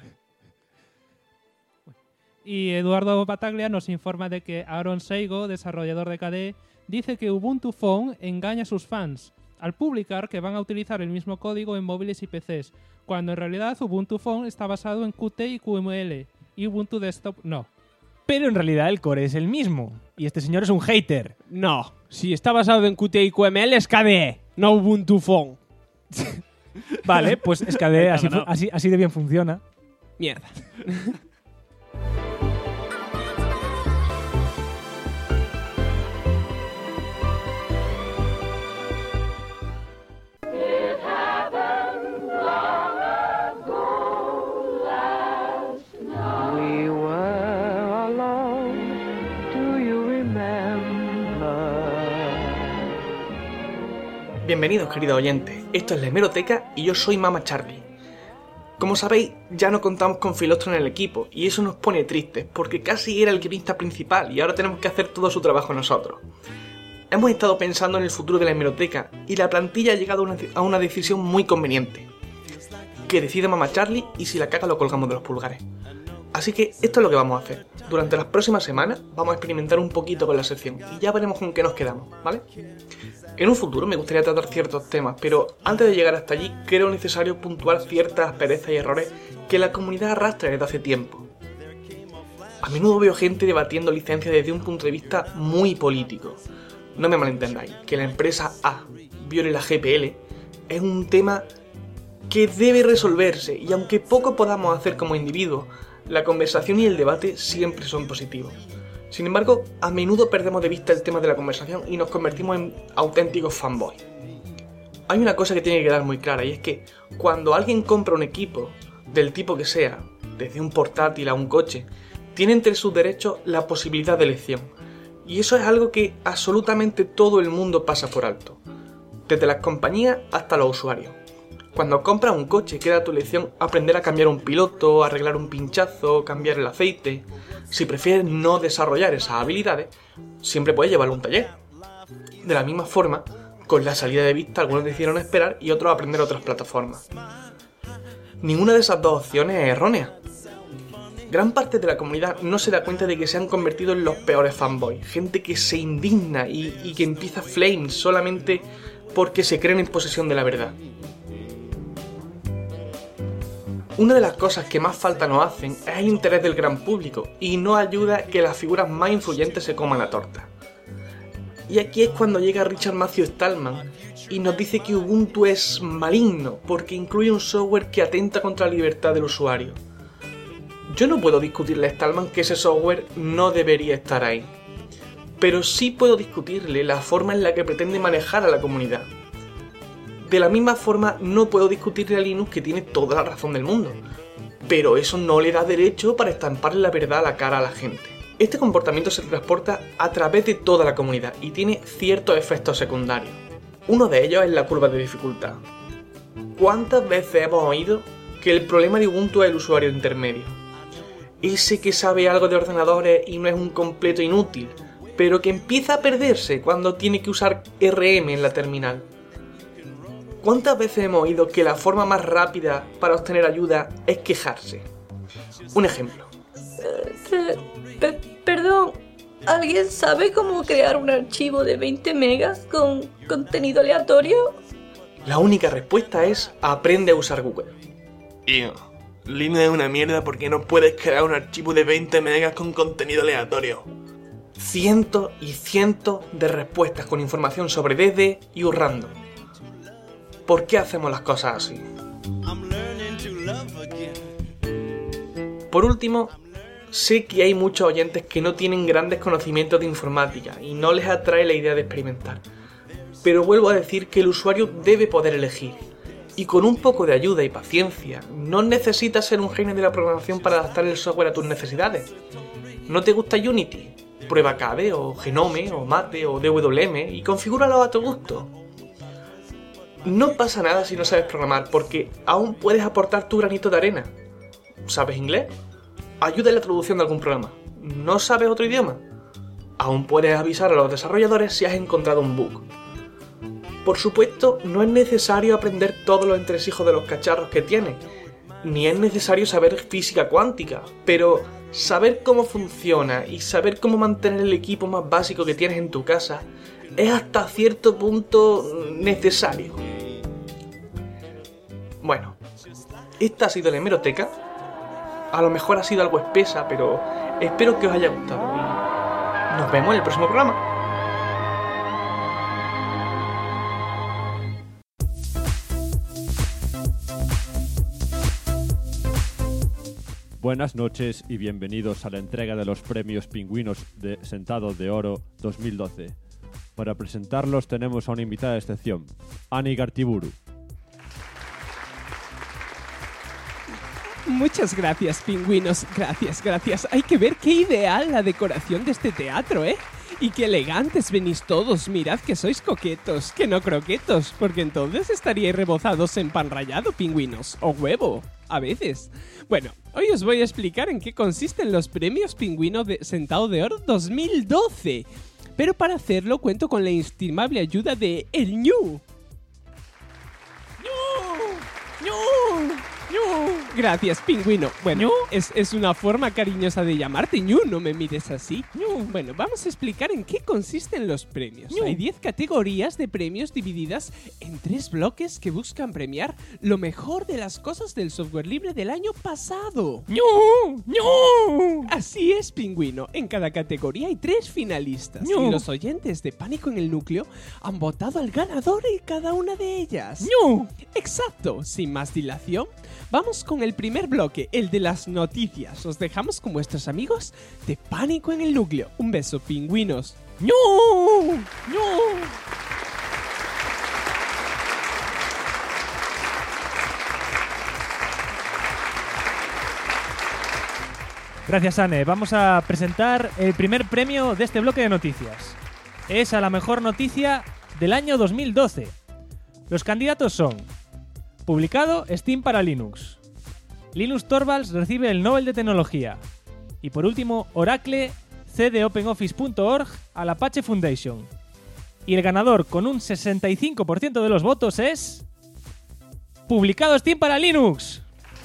Y Eduardo Bataglia nos informa de que Aaron Seigo, desarrollador de KDE, dice que Ubuntu Phone engaña a sus fans al publicar que van a utilizar el mismo código en móviles y PCs, cuando en realidad Ubuntu Phone está basado en Qt y QML, y Ubuntu Desktop no. Pero en realidad el core es el mismo. Y este señor es un hater. No, si está basado en Qt y QML es KDE, no Ubuntu Phone. Vale, pues es KDE, así de bien funciona. Mierda. Bienvenidos, queridos oyentes. Esto es la Hemeroteca y yo soy Mama Charlie. Como sabéis, ya no contamos con Filostro en el equipo y eso nos pone tristes porque casi era el guionista principal y ahora tenemos que hacer todo su trabajo nosotros. Hemos estado pensando en el futuro de la Hemeroteca y la plantilla ha llegado a una decisión muy conveniente. Que decide Mama Charlie y si la caga lo colgamos de los pulgares. Así que esto es lo que vamos a hacer. Durante las próximas semanas vamos a experimentar un poquito con la sección y ya veremos con qué nos quedamos, ¿vale? En un futuro me gustaría tratar ciertos temas, pero antes de llegar hasta allí creo necesario puntuar ciertas asperezas y errores que la comunidad arrastra desde hace tiempo. A menudo veo gente debatiendo licencias desde un punto de vista muy político. No me malentendáis, que la empresa A viole la GPL es un tema que debe resolverse y aunque poco podamos hacer como individuos, la conversación y el debate siempre son positivos. Sin embargo, a menudo perdemos de vista el tema de la conversación y nos convertimos en auténticos fanboys. Hay una cosa que tiene que quedar muy clara y es que cuando alguien compra un equipo, del tipo que sea, desde un portátil a un coche, tiene entre sus derechos la posibilidad de elección. Y eso es algo que absolutamente todo el mundo pasa por alto, desde las compañías hasta los usuarios. Cuando compras un coche queda a tu elección aprender a cambiar un piloto, arreglar un pinchazo, cambiar el aceite. Si prefieres no desarrollar esas habilidades, siempre puedes llevarlo a un taller. De la misma forma, con la salida de vista algunos decidieron esperar y otros aprender otras plataformas. Ninguna de esas dos opciones es errónea. Gran parte de la comunidad no se da cuenta de que se han convertido en los peores fanboys, gente que se indigna y que empieza flames solamente porque se creen en posesión de la verdad. Una de las cosas que más falta nos hacen es el interés del gran público y no ayuda que las figuras más influyentes se coman la torta. Y aquí es cuando llega Richard Matthew Stallman y nos dice que Ubuntu es maligno porque incluye un software que atenta contra la libertad del usuario. Yo no puedo discutirle a Stallman que ese software no debería estar ahí, pero sí puedo discutirle la forma en la que pretende manejar a la comunidad. De la misma forma, no puedo discutirle a Linux que tiene toda la razón del mundo, pero eso no le da derecho para estamparle la verdad a la cara a la gente. Este comportamiento se transporta a través de toda la comunidad y tiene ciertos efectos secundarios. Uno de ellos es la curva de dificultad. ¿Cuántas veces hemos oído que el problema de Ubuntu es el usuario intermedio? Ese que sabe algo de ordenadores y no es un completo inútil, pero que empieza a perderse cuando tiene que usar RM en la terminal. ¿Cuántas veces hemos oído que la forma más rápida para obtener ayuda es quejarse? Un ejemplo. Perdón, ¿alguien sabe cómo crear un archivo de 20 megas con contenido aleatorio? La única respuesta es aprende a usar Google. Tío, Linux es una mierda porque no puedes crear un archivo de 20 megas con contenido aleatorio. Cientos y cientos de respuestas con información sobre DD y random. ¿Por qué hacemos las cosas así? Por último, sé que hay muchos oyentes que no tienen grandes conocimientos de informática y no les atrae la idea de experimentar. Pero vuelvo a decir que el usuario debe poder elegir. Y con un poco de ayuda y paciencia, no necesitas ser un genio de la programación para adaptar el software a tus necesidades. ¿No te gusta Unity? Prueba KDE o Genome o Mate o DWM y configúralo a tu gusto. No pasa nada si no sabes programar, porque aún puedes aportar tu granito de arena. ¿Sabes inglés? Ayuda en la traducción de algún programa. ¿No sabes otro idioma? Aún puedes avisar a los desarrolladores si has encontrado un bug. Por supuesto, no es necesario aprender todos los entresijos de los cacharros que tienes, ni es necesario saber física cuántica, pero saber cómo funciona y saber cómo mantener el equipo más básico que tienes en tu casa es hasta cierto punto necesario. Bueno, esta ha sido la hemeroteca. A lo mejor ha sido algo espesa, pero espero que os haya gustado y nos vemos en el próximo programa. Buenas noches y bienvenidos a la entrega de los premios Pingüinos de Sentado de Oro 2012. Para presentarlos tenemos a una invitada de excepción, Ani Gartiburu. Muchas gracias, pingüinos. Gracias. Hay que ver qué ideal la decoración de este teatro, ¿eh? Y qué elegantes venís todos. Mirad que sois coquetos, que no croquetos, porque entonces estaríais rebozados en pan rallado, pingüinos. O huevo, a veces. Bueno, hoy os voy a explicar en qué consisten los premios Pingüino de Sentado de Oro 2012. Pero para hacerlo cuento con la inestimable ayuda de el ñu. Gracias, pingüino. Bueno, es una forma cariñosa de llamarte, ñu, no me mires así. Bueno, vamos a explicar en qué consisten los premios. Hay 10 categorías de premios divididas en 3 bloques que buscan premiar lo mejor de las cosas del software libre del año pasado. Así es, pingüino. En cada categoría hay 3 finalistas. Y los oyentes de Pánico en el Núcleo han votado al ganador en cada una de ellas. Exacto. Sin más dilación, vamos con el primer bloque, el de las noticias. Os dejamos con vuestros amigos de Pánico en el Núcleo. Un beso, pingüinos. Gracias, Anne. Vamos a presentar el primer premio de este bloque de noticias. Es a la mejor noticia del año 2012. Los candidatos son: publicado Steam para Linux, Linus Torvalds recibe el Nobel de Tecnología y por último Oracle cede OpenOffice.org al Apache Foundation. Y el ganador con un 65% de los votos es... publicado Steam para Linux.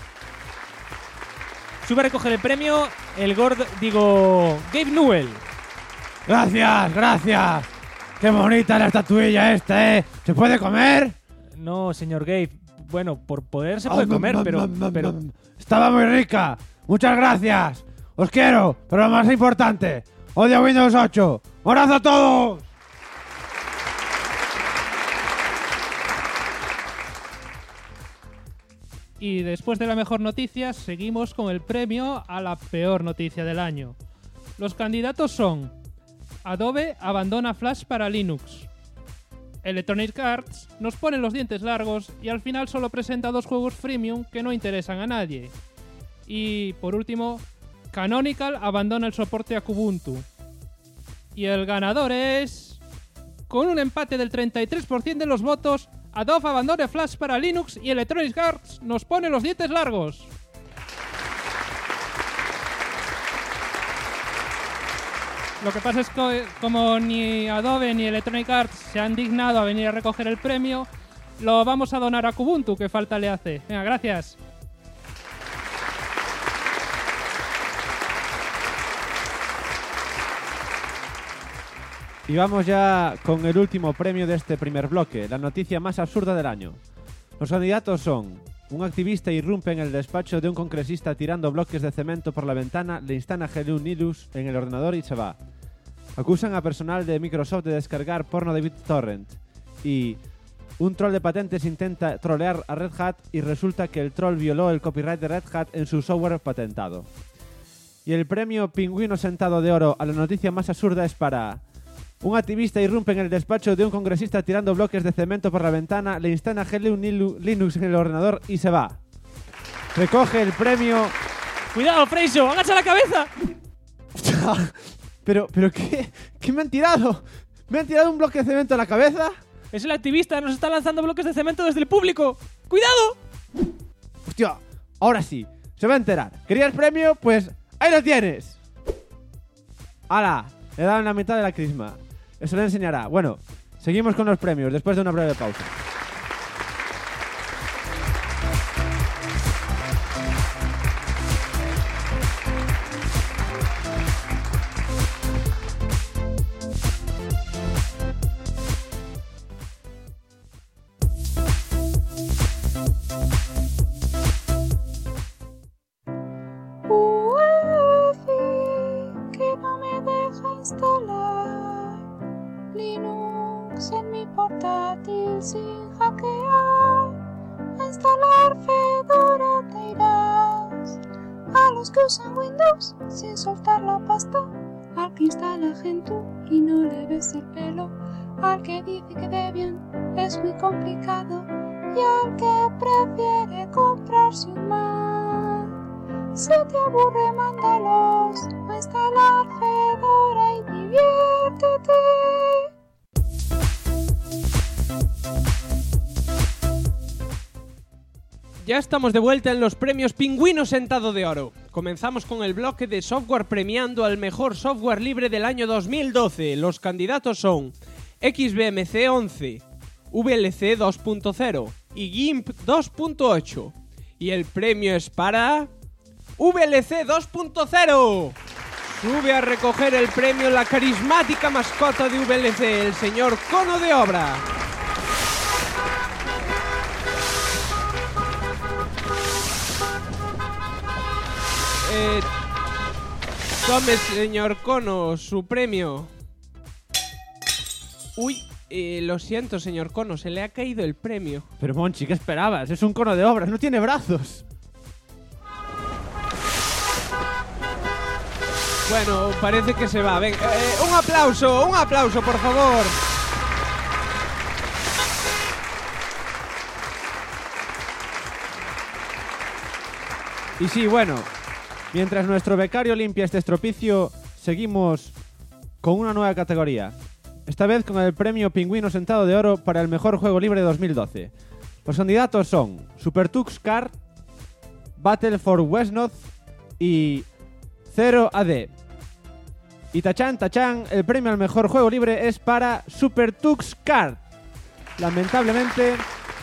Sube a recoger el premio Gabe Newell. Gracias. Qué bonita la estatuilla esta, ¿eh? ¿Se puede comer? No, señor Gabe. Bueno, por poder se puede comer, pero... Estaba muy rica. Muchas gracias. Os quiero, pero lo más importante, odio Windows 8. ¡Un abrazo a todos! Y después de la mejor noticia, seguimos con el premio a la peor noticia del año. Los candidatos son: Adobe abandona Flash para Linux, Electronic Arts nos pone los dientes largos y al final solo presenta 2 juegos freemium que no interesan a nadie. Y por último, Canonical abandona el soporte a Kubuntu. Y el ganador es... con un empate del 33% de los votos, Adobe abandona Flash para Linux y Electronic Arts nos pone los dientes largos. Lo que pasa es que como ni Adobe ni Electronic Arts se han dignado a venir a recoger el premio, lo vamos a donar a Kubuntu, que falta le hace. Venga, gracias. Y vamos ya con el último premio de este primer bloque, la noticia más absurda del año. Los candidatos son: un activista irrumpe en el despacho de un congresista tirando bloques de cemento por la ventana, le instala GNU Linux en el ordenador y se va. Acusan a personal de Microsoft de descargar porno de BitTorrent. Y un troll de patentes intenta trolear a Red Hat y resulta que el troll violó el copyright de Red Hat en su software patentado. Y el premio Pingüino Sentado de Oro a la noticia más absurda es para... un activista irrumpe en el despacho de un congresista tirando bloques de cemento por la ventana, le instala GNU Linux en el ordenador y se va. Recoge el premio... ¡Cuidado, Freixo! ¡Agacha la cabeza! ¿Pero qué me han tirado? ¿Me han tirado un bloque de cemento a la cabeza? Es el activista, nos está lanzando bloques de cemento desde el público. ¡Cuidado! Hostia, ahora sí, se va a enterar. ¿Querías premio? Pues ahí lo tienes. ¡Hala! Le dan la mitad de la crisma. Eso le enseñará. Bueno, seguimos con los premios después de una breve pausa. Que no me deja instalar Linux en mi portátil sin hackear. A instalar Fedora te irás. A los que usan Windows sin soltar la pasta. Al que instala Gentoo y no le ves el pelo. Al que dice que Debian es muy complicado. Y al que prefiere comprarse un Mac. Si te aburre, mándalos a instalar Fedora y diviértete. Ya estamos de vuelta en los premios Pingüino Sentado de Oro. Comenzamos con el bloque de software premiando al mejor software libre del año 2012. Los candidatos son XBMC 11, VLC 2.0 y GIMP 2.8. Y el premio es para VLC 2.0. Sube a recoger el premio la carismática mascota de VLC, el señor Cono de Obra. Tome, señor Cono, su premio. Uy, lo siento, señor Cono, se le ha caído el premio. Pero Monchi, ¿qué esperabas? Es un cono de obras, no tiene brazos. Bueno, parece que se va. Ven, un aplauso, por favor. Y sí, bueno, mientras nuestro becario limpia este estropicio, seguimos con una nueva categoría. Esta vez con el premio Pingüino Sentado de Oro para el mejor juego libre de 2012. Los candidatos son Super Tux Kart, Battle for Westnorth y 0AD. Y tachán, el premio al mejor juego libre es para Super Tux Kart. Lamentablemente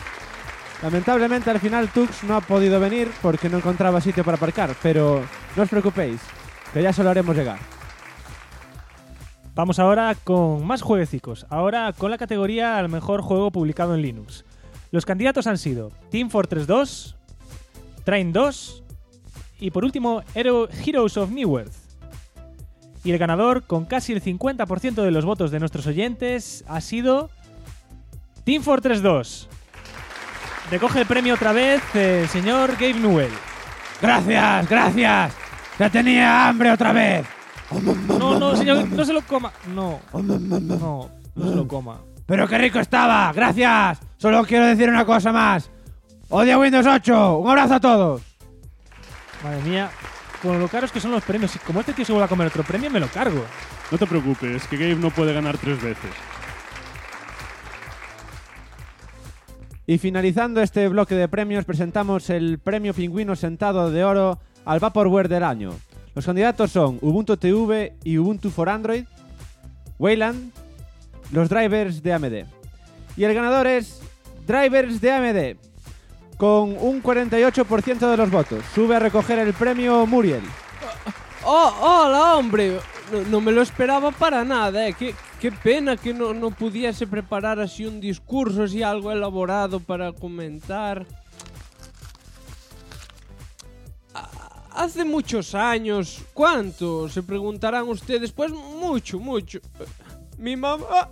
al final Tux no ha podido venir porque no encontraba sitio para aparcar, pero no os preocupéis, que ya se lo haremos llegar. Vamos ahora con más jueguecicos. Ahora con la categoría al mejor juego publicado en Linux. Los candidatos han sido Team Fortress 2, Train 2 y por último Heroes of Newerth. Y el ganador, con casi el 50% de los votos de nuestros oyentes, ha sido Team Fortress 2. Recoge el premio otra vez el señor Gabe Newell. ¡Gracias! ¡Ya tenía hambre otra vez! No, señor, no se lo coma. No se lo coma. ¡Pero qué rico estaba! ¡Gracias! Solo quiero decir una cosa más. ¡Odio Windows 8! ¡Un abrazo a todos! Madre mía, con lo caros que son los premios. Y como este tío se vuelve a comer otro premio, me lo cargo. No te preocupes, que Gabe no puede ganar 3 veces. Y finalizando este bloque de premios, presentamos el premio Pingüino Sentado de Oro al Vaporware del año. Los candidatos son Ubuntu TV y Ubuntu for Android, Wayland, los drivers de AMD. Y el ganador es Drivers de AMD, con un 48% de los votos. Sube a recoger el premio Muriel. ¡Oh, hola, hombre! No me lo esperaba para nada, ¿eh? Qué pena que no pudiese preparar así un discurso, así algo elaborado para comentar. Hace muchos años, ¿cuánto? Se preguntarán ustedes. Pues mucho. Mi mamá...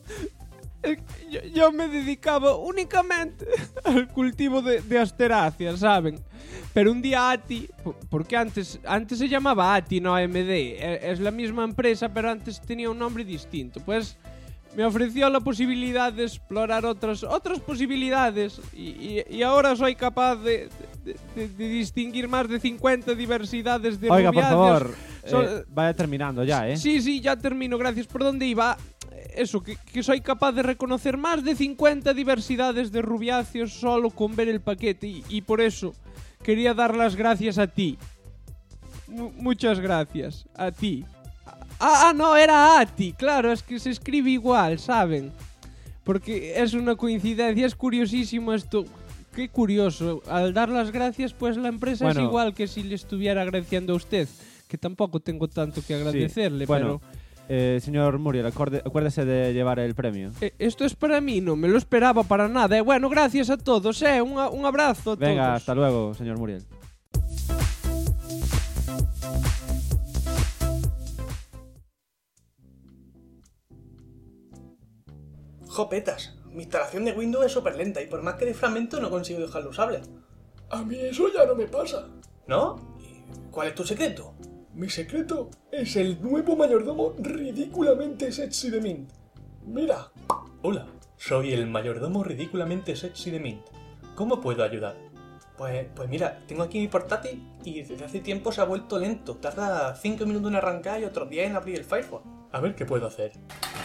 Yo me dedicaba únicamente al cultivo de asteráceas, ¿saben? Pero un día ATI, porque antes se llamaba ATI, no AMD, es la misma empresa, pero antes tenía un nombre distinto. Pues me ofreció la posibilidad de explorar otras posibilidades y ahora soy capaz de distinguir más de 50 diversidades de Oiga, por rubiáceos. favor, vaya terminando ya, ¿eh? Sí, ya termino, gracias. ¿Por dónde iba? Eso, que soy capaz de reconocer más de 50 diversidades de rubiáceos solo con ver el paquete y por eso quería dar las gracias a ti. Muchas gracias, a ti. No, era a ti, claro, es que se escribe igual, ¿saben? Porque es una coincidencia, es curiosísimo esto. Qué curioso, al dar las gracias, pues la empresa es igual que si le estuviera agradeciendo a usted, que tampoco tengo tanto que agradecerle, bueno, pero... señor Muriel, acuérdese de llevar el premio. Esto es para mí, no me lo esperaba para nada. Bueno, gracias a todos, un abrazo a todos. Venga, hasta luego, señor Muriel. Jopetas, mi instalación de Windows es súper lenta y por más que de fragmento no consigo dejarlo usable. A mí eso ya no me pasa. ¿No? ¿Cuál es tu secreto? Mi secreto es el nuevo mayordomo ridículamente sexy de Mint. Mira. Hola, soy el mayordomo ridículamente sexy de Mint. ¿Cómo puedo ayudar? Pues mira, tengo aquí mi portátil y desde hace tiempo se ha vuelto lento. Tarda 5 minutos en arrancar y otros 10 en abrir el Firefox. A ver qué puedo hacer.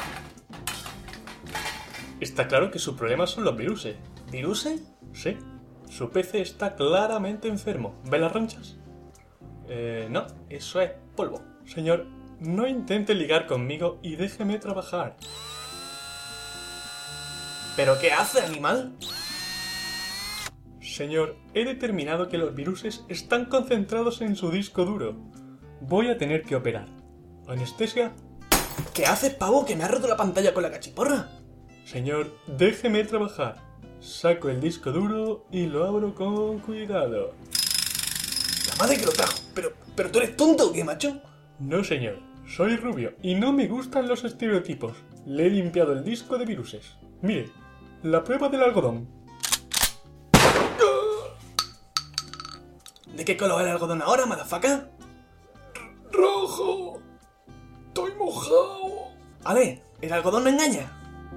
Está claro que su problema son los viruses. ¿Viruses? Sí. Su PC está claramente enfermo. ¿Ve las ronchas? No, eso es polvo. Señor, no intente ligar conmigo y déjeme trabajar. ¿Pero qué hace, animal? Señor, he determinado que los viruses están concentrados en su disco duro. Voy a tener que operar. ¿Anestesia? ¿Qué haces, pavo? ¿Que me ha roto la pantalla con la cachiporra? Señor, déjeme trabajar. Saco el disco duro y lo abro con cuidado. La madre que lo trajo. ¿Pero tú eres tonto o qué, macho? No, señor. Soy rubio y no me gustan los estereotipos. Le he limpiado el disco de viruses. Mire, la prueba del algodón. ¿De qué color es el algodón ahora, madafaca? ¡Rojo! ¡Estoy mojado! Ale, el algodón no engaña.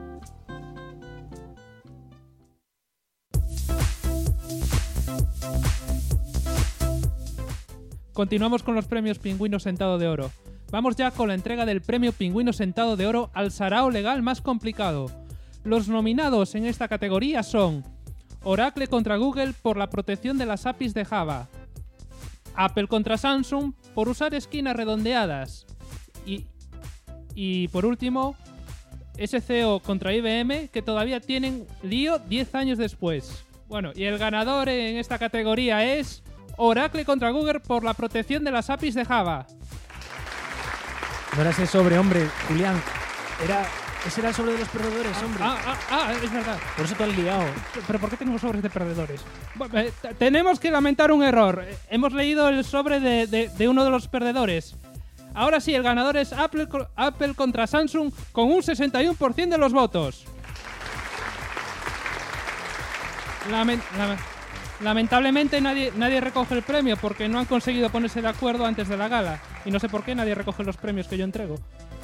Continuamos con los premios Pingüino Sentado de Oro. Vamos ya con la entrega del premio Pingüino Sentado de Oro al sarao legal más complicado. Los nominados en esta categoría son Oracle contra Google por la protección de las APIs de Java, Apple contra Samsung por usar esquinas redondeadas y por último, SCO contra IBM, que todavía tienen lío 10 años después. Bueno, y el ganador en esta categoría es Oracle contra Google por la protección de las APIs de Java. No era ese sobre, hombre, Julián. Ese era el sobre de los perdedores, hombre. Es verdad. Por eso te has liado. ¿Pero por qué tenemos sobres de perdedores? Tenemos que lamentar un error. Hemos leído el sobre de uno de los perdedores. Ahora sí, el ganador es Apple contra Samsung con un 61% de los votos. Lamentablemente nadie recoge el premio porque no han conseguido ponerse de acuerdo antes de la gala. Y no sé por qué nadie recoge los premios que yo entrego.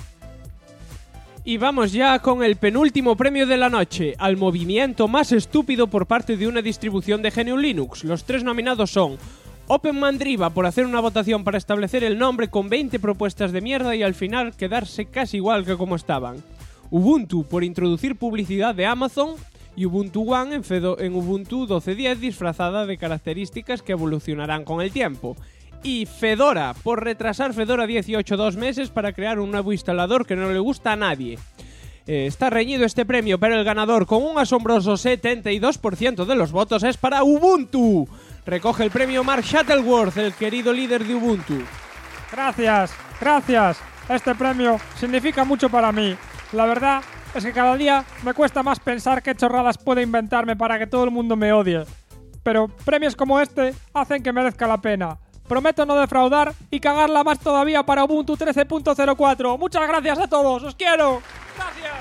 Y vamos ya con el penúltimo premio de la noche, al movimiento más estúpido por parte de una distribución de GNU Linux. Los 3 nominados son OpenMandriva por hacer una votación para establecer el nombre con 20 propuestas de mierda y al final quedarse casi igual que como estaban. Ubuntu por introducir publicidad de Amazon y Ubuntu One en Ubuntu 12.10 disfrazada de características que evolucionarán con el tiempo. Y Fedora por retrasar Fedora 18 2 meses para crear un nuevo instalador que no le gusta a nadie. Está reñido este premio, pero el ganador con un asombroso 72% de los votos es para Ubuntu. Recoge el premio Mark Shuttleworth, el querido líder de Ubuntu. Gracias. Este premio significa mucho para mí. La verdad es que cada día me cuesta más pensar qué chorradas puedo inventarme para que todo el mundo me odie. Pero premios como este hacen que merezca la pena. Prometo no defraudar y cagarla más todavía para Ubuntu 13.04. Muchas gracias a todos, os quiero. Gracias.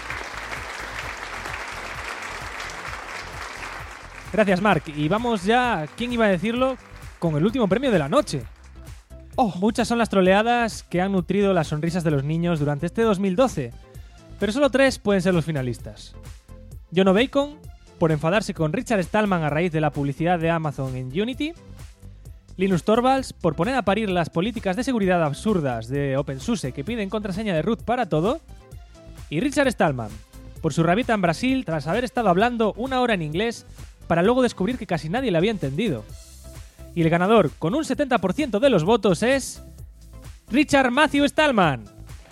Gracias, Mark. Y vamos ya, ¿quién iba a decirlo? Con el último premio de la noche. Muchas son las troleadas que han nutrido las sonrisas de los niños durante este 2012. Pero solo 3 pueden ser los finalistas. Jono Bacon, por enfadarse con Richard Stallman a raíz de la publicidad de Amazon en Unity. Linus Torvalds, por poner a parir las políticas de seguridad absurdas de OpenSUSE que piden contraseña de root para todo. Y Richard Stallman, por su rabieta en Brasil tras haber estado hablando 1 hora en inglés para luego descubrir que casi nadie le había entendido. Y el ganador, con un 70% de los votos, es... Richard Matthew Stallman.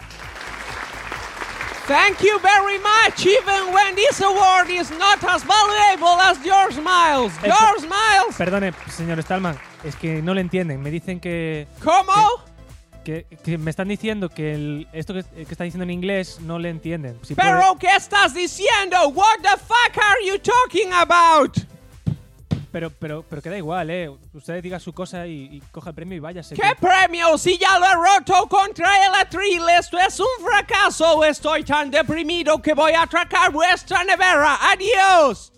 Thank you very much, even when this award is not as valuable as your smiles. Your smiles. Perdone, señor Stallman, es que no le entienden. Me dicen que... ¿Cómo? Que me están diciendo que esto que está diciendo en inglés no le entienden. Si ¿Pero puede... qué estás diciendo? What the fuck are you talking about? Pero que da igual, Usted diga su cosa y coja el premio y váyase. ¿Qué premio? Si ya lo he roto contra el atril, esto es un fracaso. Estoy tan deprimido que voy a atracar vuestra nevera. ¡Adiós!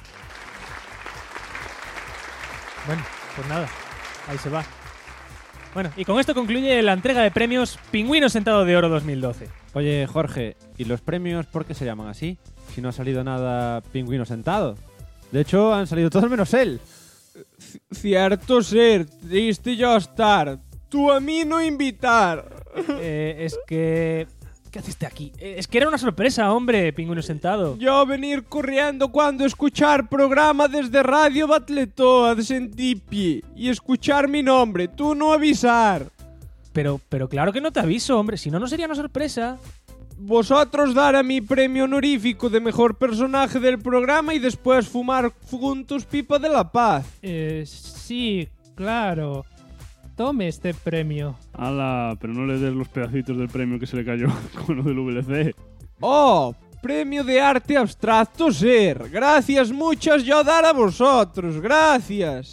Bueno, pues nada, ahí se va. Bueno, y con esto concluye la entrega de premios Pingüino Sentado de Oro 2012. Oye, Jorge, ¿y los premios por qué se llaman así? Si no ha salido nada Pingüino Sentado. De hecho, han salido todos menos él. Cierto ser, triste yo estar. Tú a mí no invitar. Es que... ¿Qué haciste aquí? Es que era una sorpresa, hombre, Pingüino Sentado. Yo venir corriendo cuando escuchar programa desde Radio Batletoa de Sentipi y escuchar mi nombre, tú no avisar. Pero claro que no te aviso, hombre, si no, no sería una sorpresa. Vosotros dar a mi premio honorífico de mejor personaje del programa y después fumar juntos pipa de la paz. Sí, claro. Tome este premio. Ala, pero no le des los pedacitos del premio que se le cayó con lo del VLC. Oh, premio de arte abstracto ser. Gracias muchas yo dar a vosotros, gracias.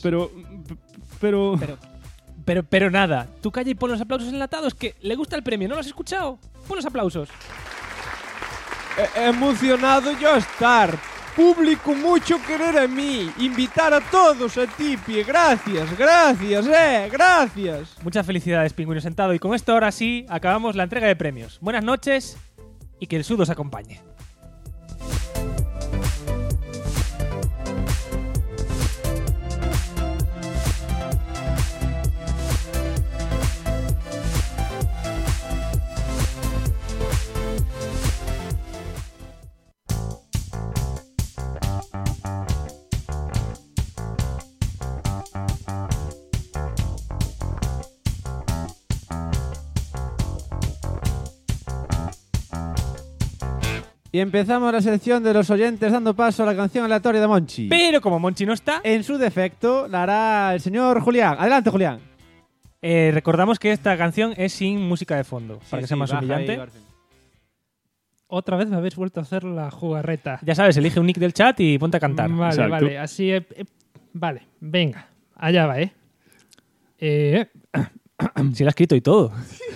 Pero nada, tú calla y pon los aplausos enlatados, que le gusta el premio, ¿no lo has escuchado? Pon los aplausos. Emocionado yo estar. Público mucho querer a mí. Invitar a todos a Tipi. Gracias, gracias. Muchas felicidades, Pingüino Sentado. Y con esto ahora sí, acabamos la entrega de premios. Buenas noches y que el sud os acompañe. Y empezamos la sección de los oyentes dando paso a la canción aleatoria de Monchi. Pero como Monchi no está, en su defecto la hará el señor Julián. Adelante, Julián. Recordamos que esta canción es sin música de fondo, para que sea más humillante. Otra vez me habéis vuelto a hacer la jugarreta. Ya sabes, elige un nick del chat y ponte a cantar. Vale, Exacto. vale, así... vale, venga, allá va, Si lo has escrito y todo.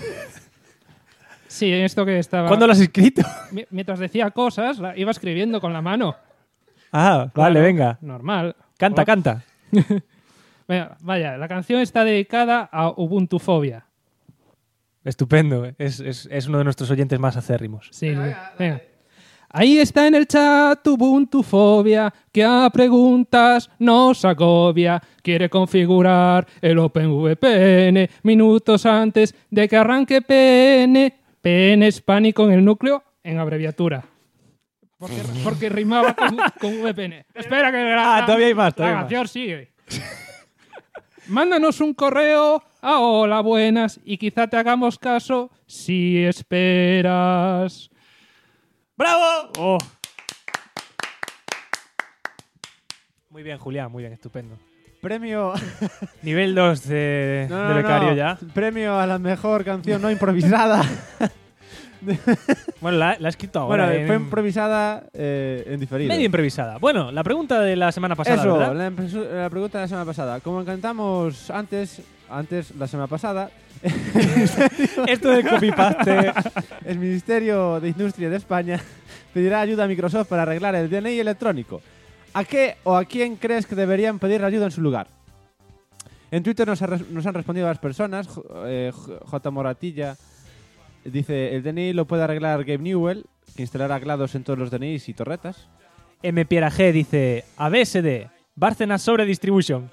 Sí, esto que estaba... ¿Cuándo lo has escrito? Mientras decía cosas, la iba escribiendo con la mano. Ah, Claro, vale, venga. Normal. Canta. Vaya, la canción está dedicada a Ubuntufobia. Estupendo. Es uno de nuestros oyentes más acérrimos. Sí, venga. Ahí está en el chat Ubuntufobia, que a preguntas nos agobia. Quiere configurar el OpenVPN minutos antes de que arranque PN. PN es pánico en el núcleo en abreviatura. Porque rimaba con VPN. Espera que todavía hay más. La canción sigue. Mándanos un correo a hola buenas y quizá te hagamos caso si esperas. ¡Bravo! Oh. Muy bien, Julián, muy bien, estupendo. Premio... Nivel 2 de becario ya. Premio a la mejor canción no improvisada. Bueno, la he escrito ahora. Bueno, fue improvisada en diferido. Medio improvisada. Bueno, la pregunta de la semana pasada, Eso, ¿verdad? la pregunta de la semana pasada. Como cantamos antes la semana pasada... Esto del copy-paste. El Ministerio de Industria de España pedirá ayuda a Microsoft para arreglar el DNI electrónico. ¿A qué o a quién crees que deberían pedir ayuda en su lugar? En Twitter nos han respondido las personas. J. Moratilla dice: el DNI lo puede arreglar Gabe Newell. que instalará GLaDOS en todos los DNIs y torretas. M. Pierre G dice: ABSD, Bárcenas sobre Distribution.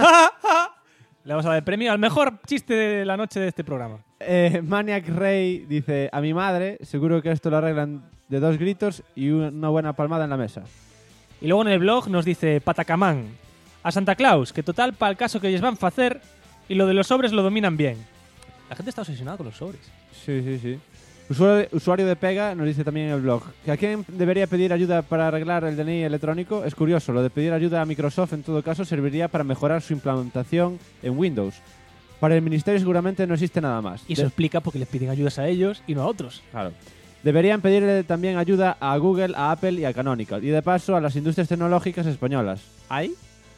Le vamos a dar el premio al mejor chiste de la noche de este programa. Maniac Rey dice: a mi madre, seguro que esto lo arreglan de 2 gritos y una buena palmada en la mesa. Y luego en el blog nos dice Patacamán: a Santa Claus, que total para el caso que ellos van a hacer y lo de los sobres lo dominan bien. La gente está obsesionada con los sobres. Sí. Usuario de Pega nos dice también en el blog que a quién debería pedir ayuda para arreglar el DNI electrónico. Es curioso, lo de pedir ayuda a Microsoft en todo caso serviría para mejorar su implantación en Windows. Para el ministerio seguramente no existe nada más. Y eso explica por qué les piden ayudas a ellos y no a otros. Claro. Deberían pedirle también ayuda a Google, a Apple y a Canonical. Y de paso a las industrias tecnológicas españolas. ¿Hay?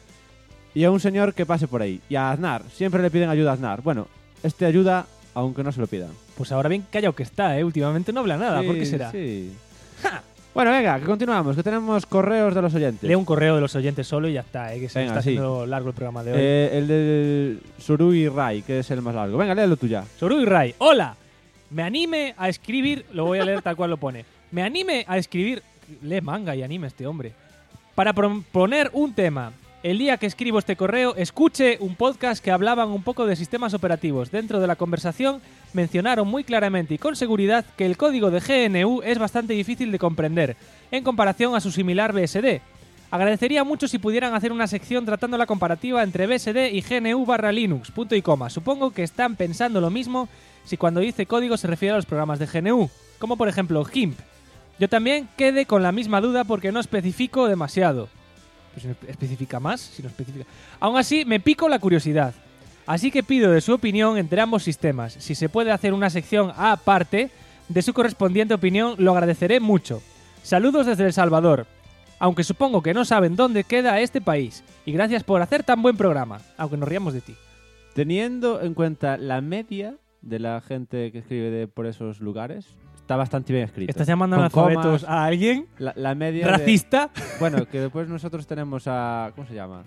Y a un señor que pase por ahí. Y a Aznar. Siempre le piden ayuda a Aznar. Bueno, ayuda aunque no se lo pidan. Pues ahora bien callado que está, ¿eh? Últimamente no habla nada. Sí, ¿Por qué será? Sí. Bueno, venga, que continuamos, que tenemos correos de los oyentes. Leo un correo de los oyentes solo y ya está, ¿eh? Que se Venga, está sí. haciendo largo el programa de hoy. El de Surui Rai, que es el más largo. Venga, léelo tú ya. Surui Rai, hola. Me anime a escribir, lo voy a leer tal cual lo pone. Me anime a escribir, lee manga y anime este hombre. Para proponer un tema. El día que escribo este correo, escuché un podcast que hablaban un poco de sistemas operativos. Dentro de la conversación mencionaron muy claramente y con seguridad que el código de GNU es bastante difícil de comprender en comparación a su similar BSD. Agradecería mucho si pudieran hacer una sección tratando la comparativa entre BSD y GNU/Linux, punto y coma. Supongo que están pensando lo mismo si cuando dice código se refiere a los programas de GNU, como por ejemplo GIMP. Yo también quedé con la misma duda porque no especifico demasiado. Pues si no especifica más, si no especifica. Aún así, me pico la curiosidad. Así que pido de su opinión entre ambos sistemas. Si se puede hacer una sección aparte de su correspondiente opinión, lo agradeceré mucho. Saludos desde El Salvador. Aunque supongo que no saben dónde queda este país. Y gracias por hacer tan buen programa, aunque nos riamos de ti. Teniendo en cuenta la media de la gente que escribe por esos lugares, está bastante bien escrito. ¿Estás llamando Con analfabetos comas, a alguien? La media ¿Racista? Bueno, que después nosotros tenemos a... ¿Cómo se llama?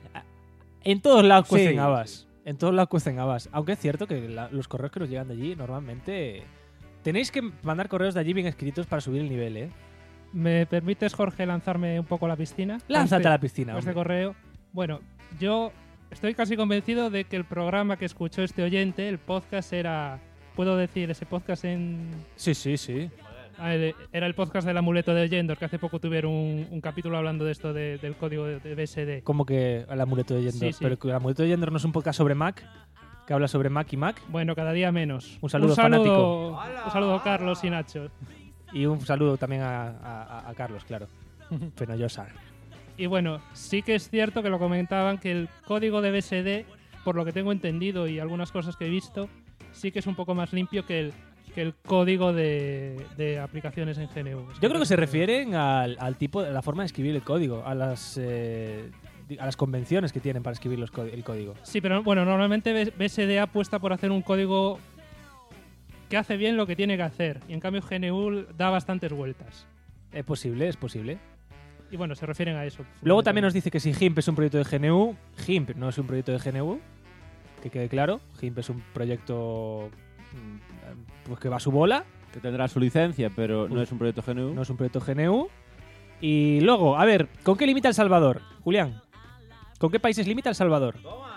En todos lados Sí. cuecen habas. En todos lados cuecen habas. Aunque es cierto que los correos que nos llegan de allí, normalmente... Tenéis que mandar correos de allí bien escritos para subir el nivel, ¿eh? ¿Me permites, Jorge, lanzarme un poco a la piscina? Lánzate a la piscina, Este hombre. correo. Bueno, yo estoy casi convencido de que el programa que escuchó este oyente, el podcast era... ¿Puedo decir ese podcast en...? Sí. Era el podcast del amuleto de Yendor, que hace poco tuvieron un capítulo hablando de esto del código de BSD. Como que el amuleto de Yendor. Sí. Pero que el amuleto de Yendor no es un podcast sobre Mac, que habla sobre Mac y Mac. Bueno, cada día menos. Un saludo fanático. Un saludo a Carlos y Nacho. Y un saludo también a Carlos, claro. Fenollosa. Y bueno, sí que es cierto que lo comentaban que el código de BSD, por lo que tengo entendido y algunas cosas que he visto, sí que es un poco más limpio que el código de aplicaciones en GNU. Yo creo que se refieren al tipo, a la forma de escribir el código, a las convenciones que tienen para escribir el código. Sí, pero bueno, normalmente BSD apuesta por hacer un código que hace bien lo que tiene que hacer. Y en cambio GNU da bastantes vueltas. Es posible. Y bueno, se refieren a eso. Luego también nos dice que si GIMP es un proyecto de GNU, GIMP no es un proyecto de GNU, que quede claro. GIMP es un proyecto pues que va a su bola. Que tendrá su licencia, pero no es un proyecto GNU. No es un proyecto GNU. Y luego, a ver, ¿con qué limita El Salvador? Julián, ¿con qué países limita El Salvador?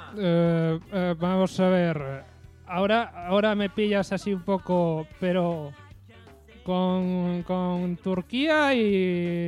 Vamos a ver. Ahora me pillas así un poco, pero con Turquía y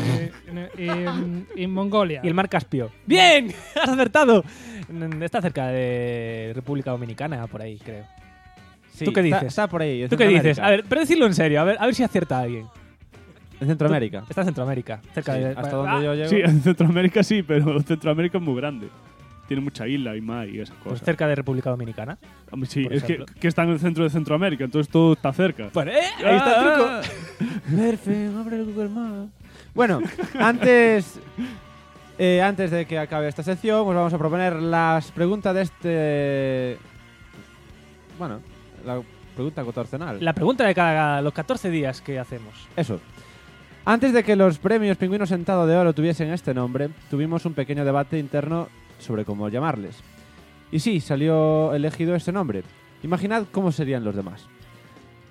Mongolia. Y el Mar Caspio. ¡Bien! ¡Has acertado! Está cerca de República Dominicana, por ahí, creo. Sí, ¿Tú qué dices? Está por ahí. en ¿Tú qué dices? Centroamérica. A ver, pero decirlo en serio, a ver si acierta alguien. En Centroamérica. Está en Centroamérica. Cerca Sí, de, hasta donde yo llego. Sí, en Centroamérica sí, pero Centroamérica es muy grande. Tiene mucha isla y mar y esas cosas. Pues cerca de República Dominicana. Hombre, sí, por es ejemplo. que está en el centro de Centroamérica, entonces todo está cerca. Bueno, ahí está el truco. Perfecto, abre el Google Maps. Bueno, antes de que acabe esta sección, os vamos a proponer las preguntas de este... Bueno, la pregunta cotorcenal. La pregunta de cada los 14 días que hacemos. Eso. Antes de que los premios Pingüino Sentado de Oro tuviesen este nombre, tuvimos un pequeño debate interno sobre cómo llamarles. Y sí, salió elegido este nombre. Imaginad cómo serían los demás.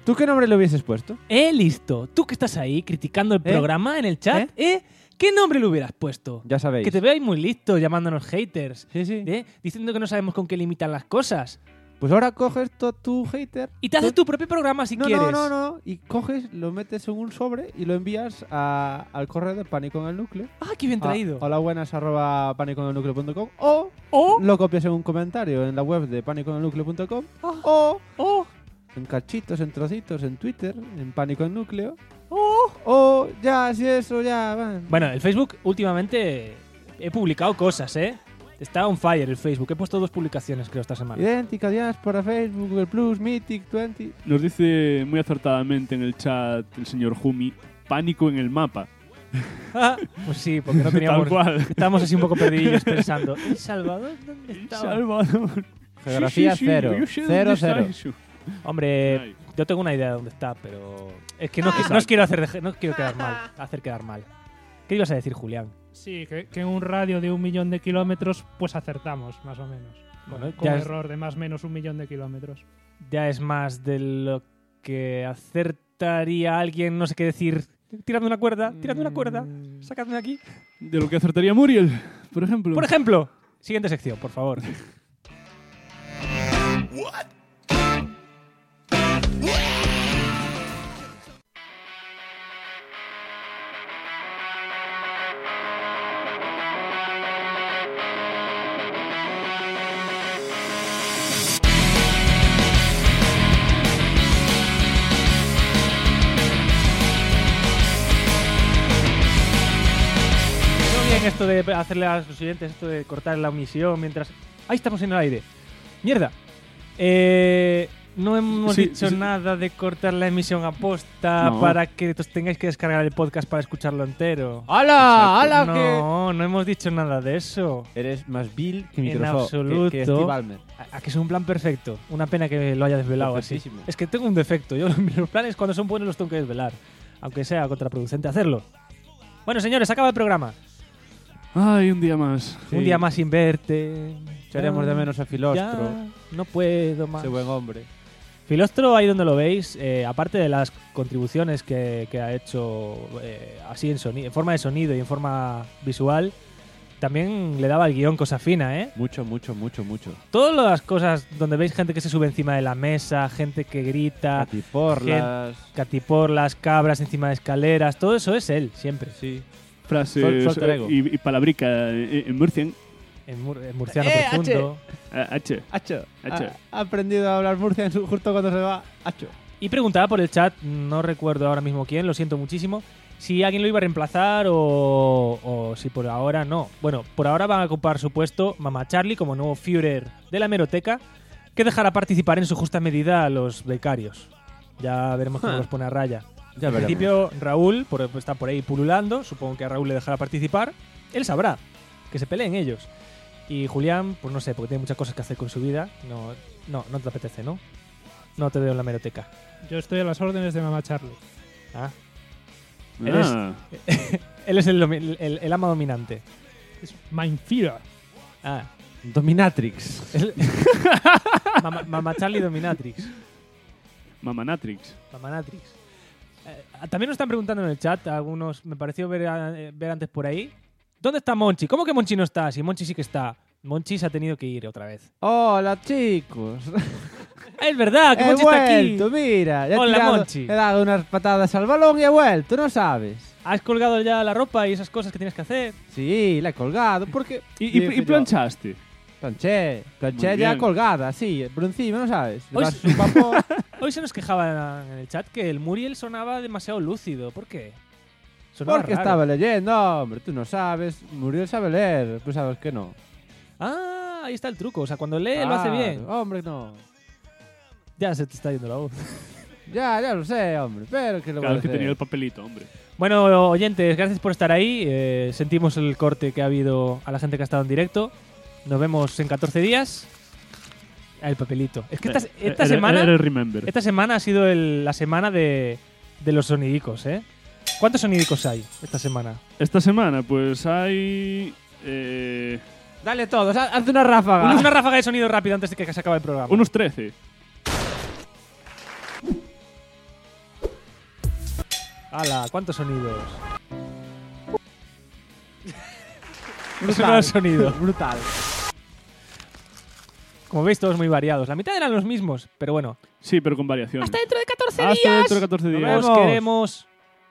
¿Tú qué nombre le hubieses puesto? Listo. Tú que estás ahí criticando el programa en el chat, ¿qué nombre le hubieras puesto? Ya sabéis. Que te veáis muy listo llamándonos haters. Sí. Diciendo que no sabemos con qué limitan las cosas. Pues ahora coges tu hater... Y te haces tu propio programa si quieres. No. Y coges, lo metes en un sobre y lo envías al correo de Pánico en el Núcleo. Ah, qué bien traído. holabuenas@panicoenelnucleo.com o lo copias en un comentario en la web de panicoenelnucleo.com o en cachitos, en trocitos, en Twitter, en Pánico en Núcleo. O ya, si eso, ya van. Bueno, el Facebook últimamente he publicado cosas, Está on fire el Facebook. He puesto 2 publicaciones, creo, esta semana. Idéntica, Diáspora, Facebook, Google Plus, Mythic, 20. Nos dice muy acertadamente en el chat el señor Jumi, pánico en el mapa. Pues sí, porque no teníamos... Tal cual. Estábamos así un poco perdidillos pensando, ¿El Salvador dónde estaba? Salvador. Geografía Sí, cero. yo sé Cero, dónde está cero. eso. Hombre, yo tengo una idea de dónde está, pero... Es que no os quiero hacer quedar mal. ¿Qué ibas a decir, Julián? Sí, que en un radio de 1 millón de kilómetros, pues acertamos, más o menos. Bueno, con error de más o menos 1 millón de kilómetros. Ya es más de lo que acertaría alguien, no sé qué decir. Tiradme una cuerda, sacadme de aquí. De lo que acertaría Muriel, por ejemplo. Por ejemplo, siguiente sección, por favor. Esto de hacerle a los oyentes, esto de cortar la omisión mientras... Ahí estamos en el aire. ¡Mierda! No hemos dicho nada de cortar la emisión aposta para que tengáis que descargar el podcast para escucharlo entero. ¡Hala! No hemos dicho nada de eso. Eres más vil que En Microsoft. absoluto. Que Steve Ballmer. A que es un plan perfecto. Una pena que lo haya desvelado así. Es que tengo un defecto. Yo los planes cuando son buenos los tengo que desvelar. Aunque sea contraproducente hacerlo. Bueno, señores, acaba el programa. Ay, un día más. Sí. Un día más sin verte. Echaremos de menos a Filostro. Ya, no puedo más. Ese buen hombre. Filostro, ahí donde lo veis, aparte de las contribuciones que ha hecho así en forma de sonido y en forma visual, también le daba al guión cosa fina, ¿eh? Mucho. Todas las cosas donde veis gente que se sube encima de la mesa, gente que grita, catiporlas, cabras encima de escaleras, todo eso es él, siempre. Sí. Frases y palabrica en murcian. En murciano profundo. H. Ha aprendido a hablar murciano justo cuando se va. H. Y preguntaba por el chat, no recuerdo ahora mismo quién, lo siento muchísimo, si alguien lo iba a reemplazar o si por ahora no. Bueno, por ahora van a ocupar su puesto Mama Charlie como nuevo Führer de la hemeroteca, que dejará participar en su justa medida a los becarios. Ya veremos cómo los pone a raya. En principio, Raúl está por ahí pululando. Supongo que a Raúl le dejará participar. Él sabrá. Que se peleen ellos. Y Julián, pues no sé, porque tiene muchas cosas que hacer con su vida. No te apetece, ¿no? No te veo en la hemeroteca. Yo estoy a las órdenes de Mama Charlie. Él es el ama dominante. Es Mein Führer. Dominatrix. Mama Charlie Dominatrix. Mamanatrix. También nos están preguntando en el chat, algunos me pareció ver antes por ahí. ¿Dónde está Monchi? ¿Cómo que Monchi no está? Si Monchi sí que está. Monchi se ha tenido que ir otra vez. Hola, chicos. Es verdad que Monchi está aquí. Mira. Hola, Monchi. He dado unas patadas al balón y he vuelto, no sabes. ¿Has colgado ya la ropa y esas cosas que tienes que hacer? Sí, la he colgado porque... ¿Y planchaste? Planché ya bien. colgada, sí, por encima, ¿no sabes? Hoy se nos quejaba en el chat que el Muriel sonaba demasiado lúcido. ¿Por qué? Sonaba Porque raro. estaba leyendo, hombre, tú no sabes. Muriel sabe leer, tú sabes que no. Ah, ahí está el truco. O sea, cuando lee lo hace bien. Hombre, no. Ya se te está yendo la voz. Ya lo sé, hombre, pero que lo Claro que tenía el papelito, hombre. Bueno, oyentes, gracias por estar ahí. Sentimos el corte que ha habido a la gente que ha estado en directo. Nos vemos en 14 días. El papelito. Es que esta semana ha sido la semana de los sonidicos, ¿eh? ¿Cuántos sonidicos hay esta semana? Esta semana, pues hay... Dale todos, haz una ráfaga. Una ráfaga de sonido rápido antes de que se acabe el programa. Unos 13. ¡Hala! ¿Cuántos sonidos? Brutal. Eso no es sonido. Brutal. Como veis, todos muy variados. La mitad eran los mismos, pero bueno. Sí, pero con variaciones. ¡Hasta dentro de 14 Hasta días! dentro de 14 Nos días. vemos. Queremos.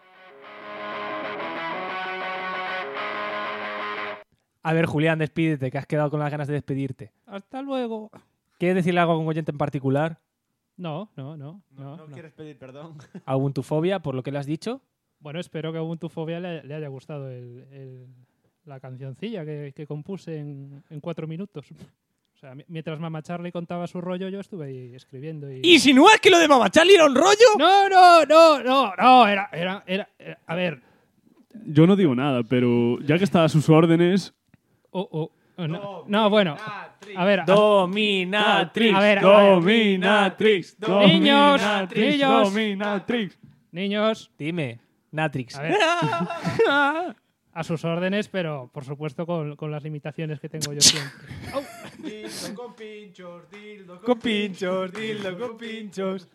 A ver, Julián, despídete, que has quedado con las ganas de despedirte. Hasta luego. ¿Quieres decirle algo a un oyente en particular? No. No quieres pedir perdón. ¿A Ubuntufobia, por lo que le has dicho? Bueno, espero que a Ubuntufobia le haya gustado la cancioncilla que compuse en 4 minutos. O sea, mientras Mama Charlie contaba su rollo, yo estuve ahí escribiendo. ¿Insinúas que lo de Mama Charlie era un rollo? No, era a ver. Yo no digo nada, pero ya que está a sus órdenes... No, bueno. A ver. Dominatrix. A ver. Dominatrix. Niños. Dominatrix. Niños. Dime, Natrix. A ver. A sus órdenes, pero por supuesto con las limitaciones que tengo yo siempre. Dildo con pinchos, dildo Con pinchos, dildo con pinchos.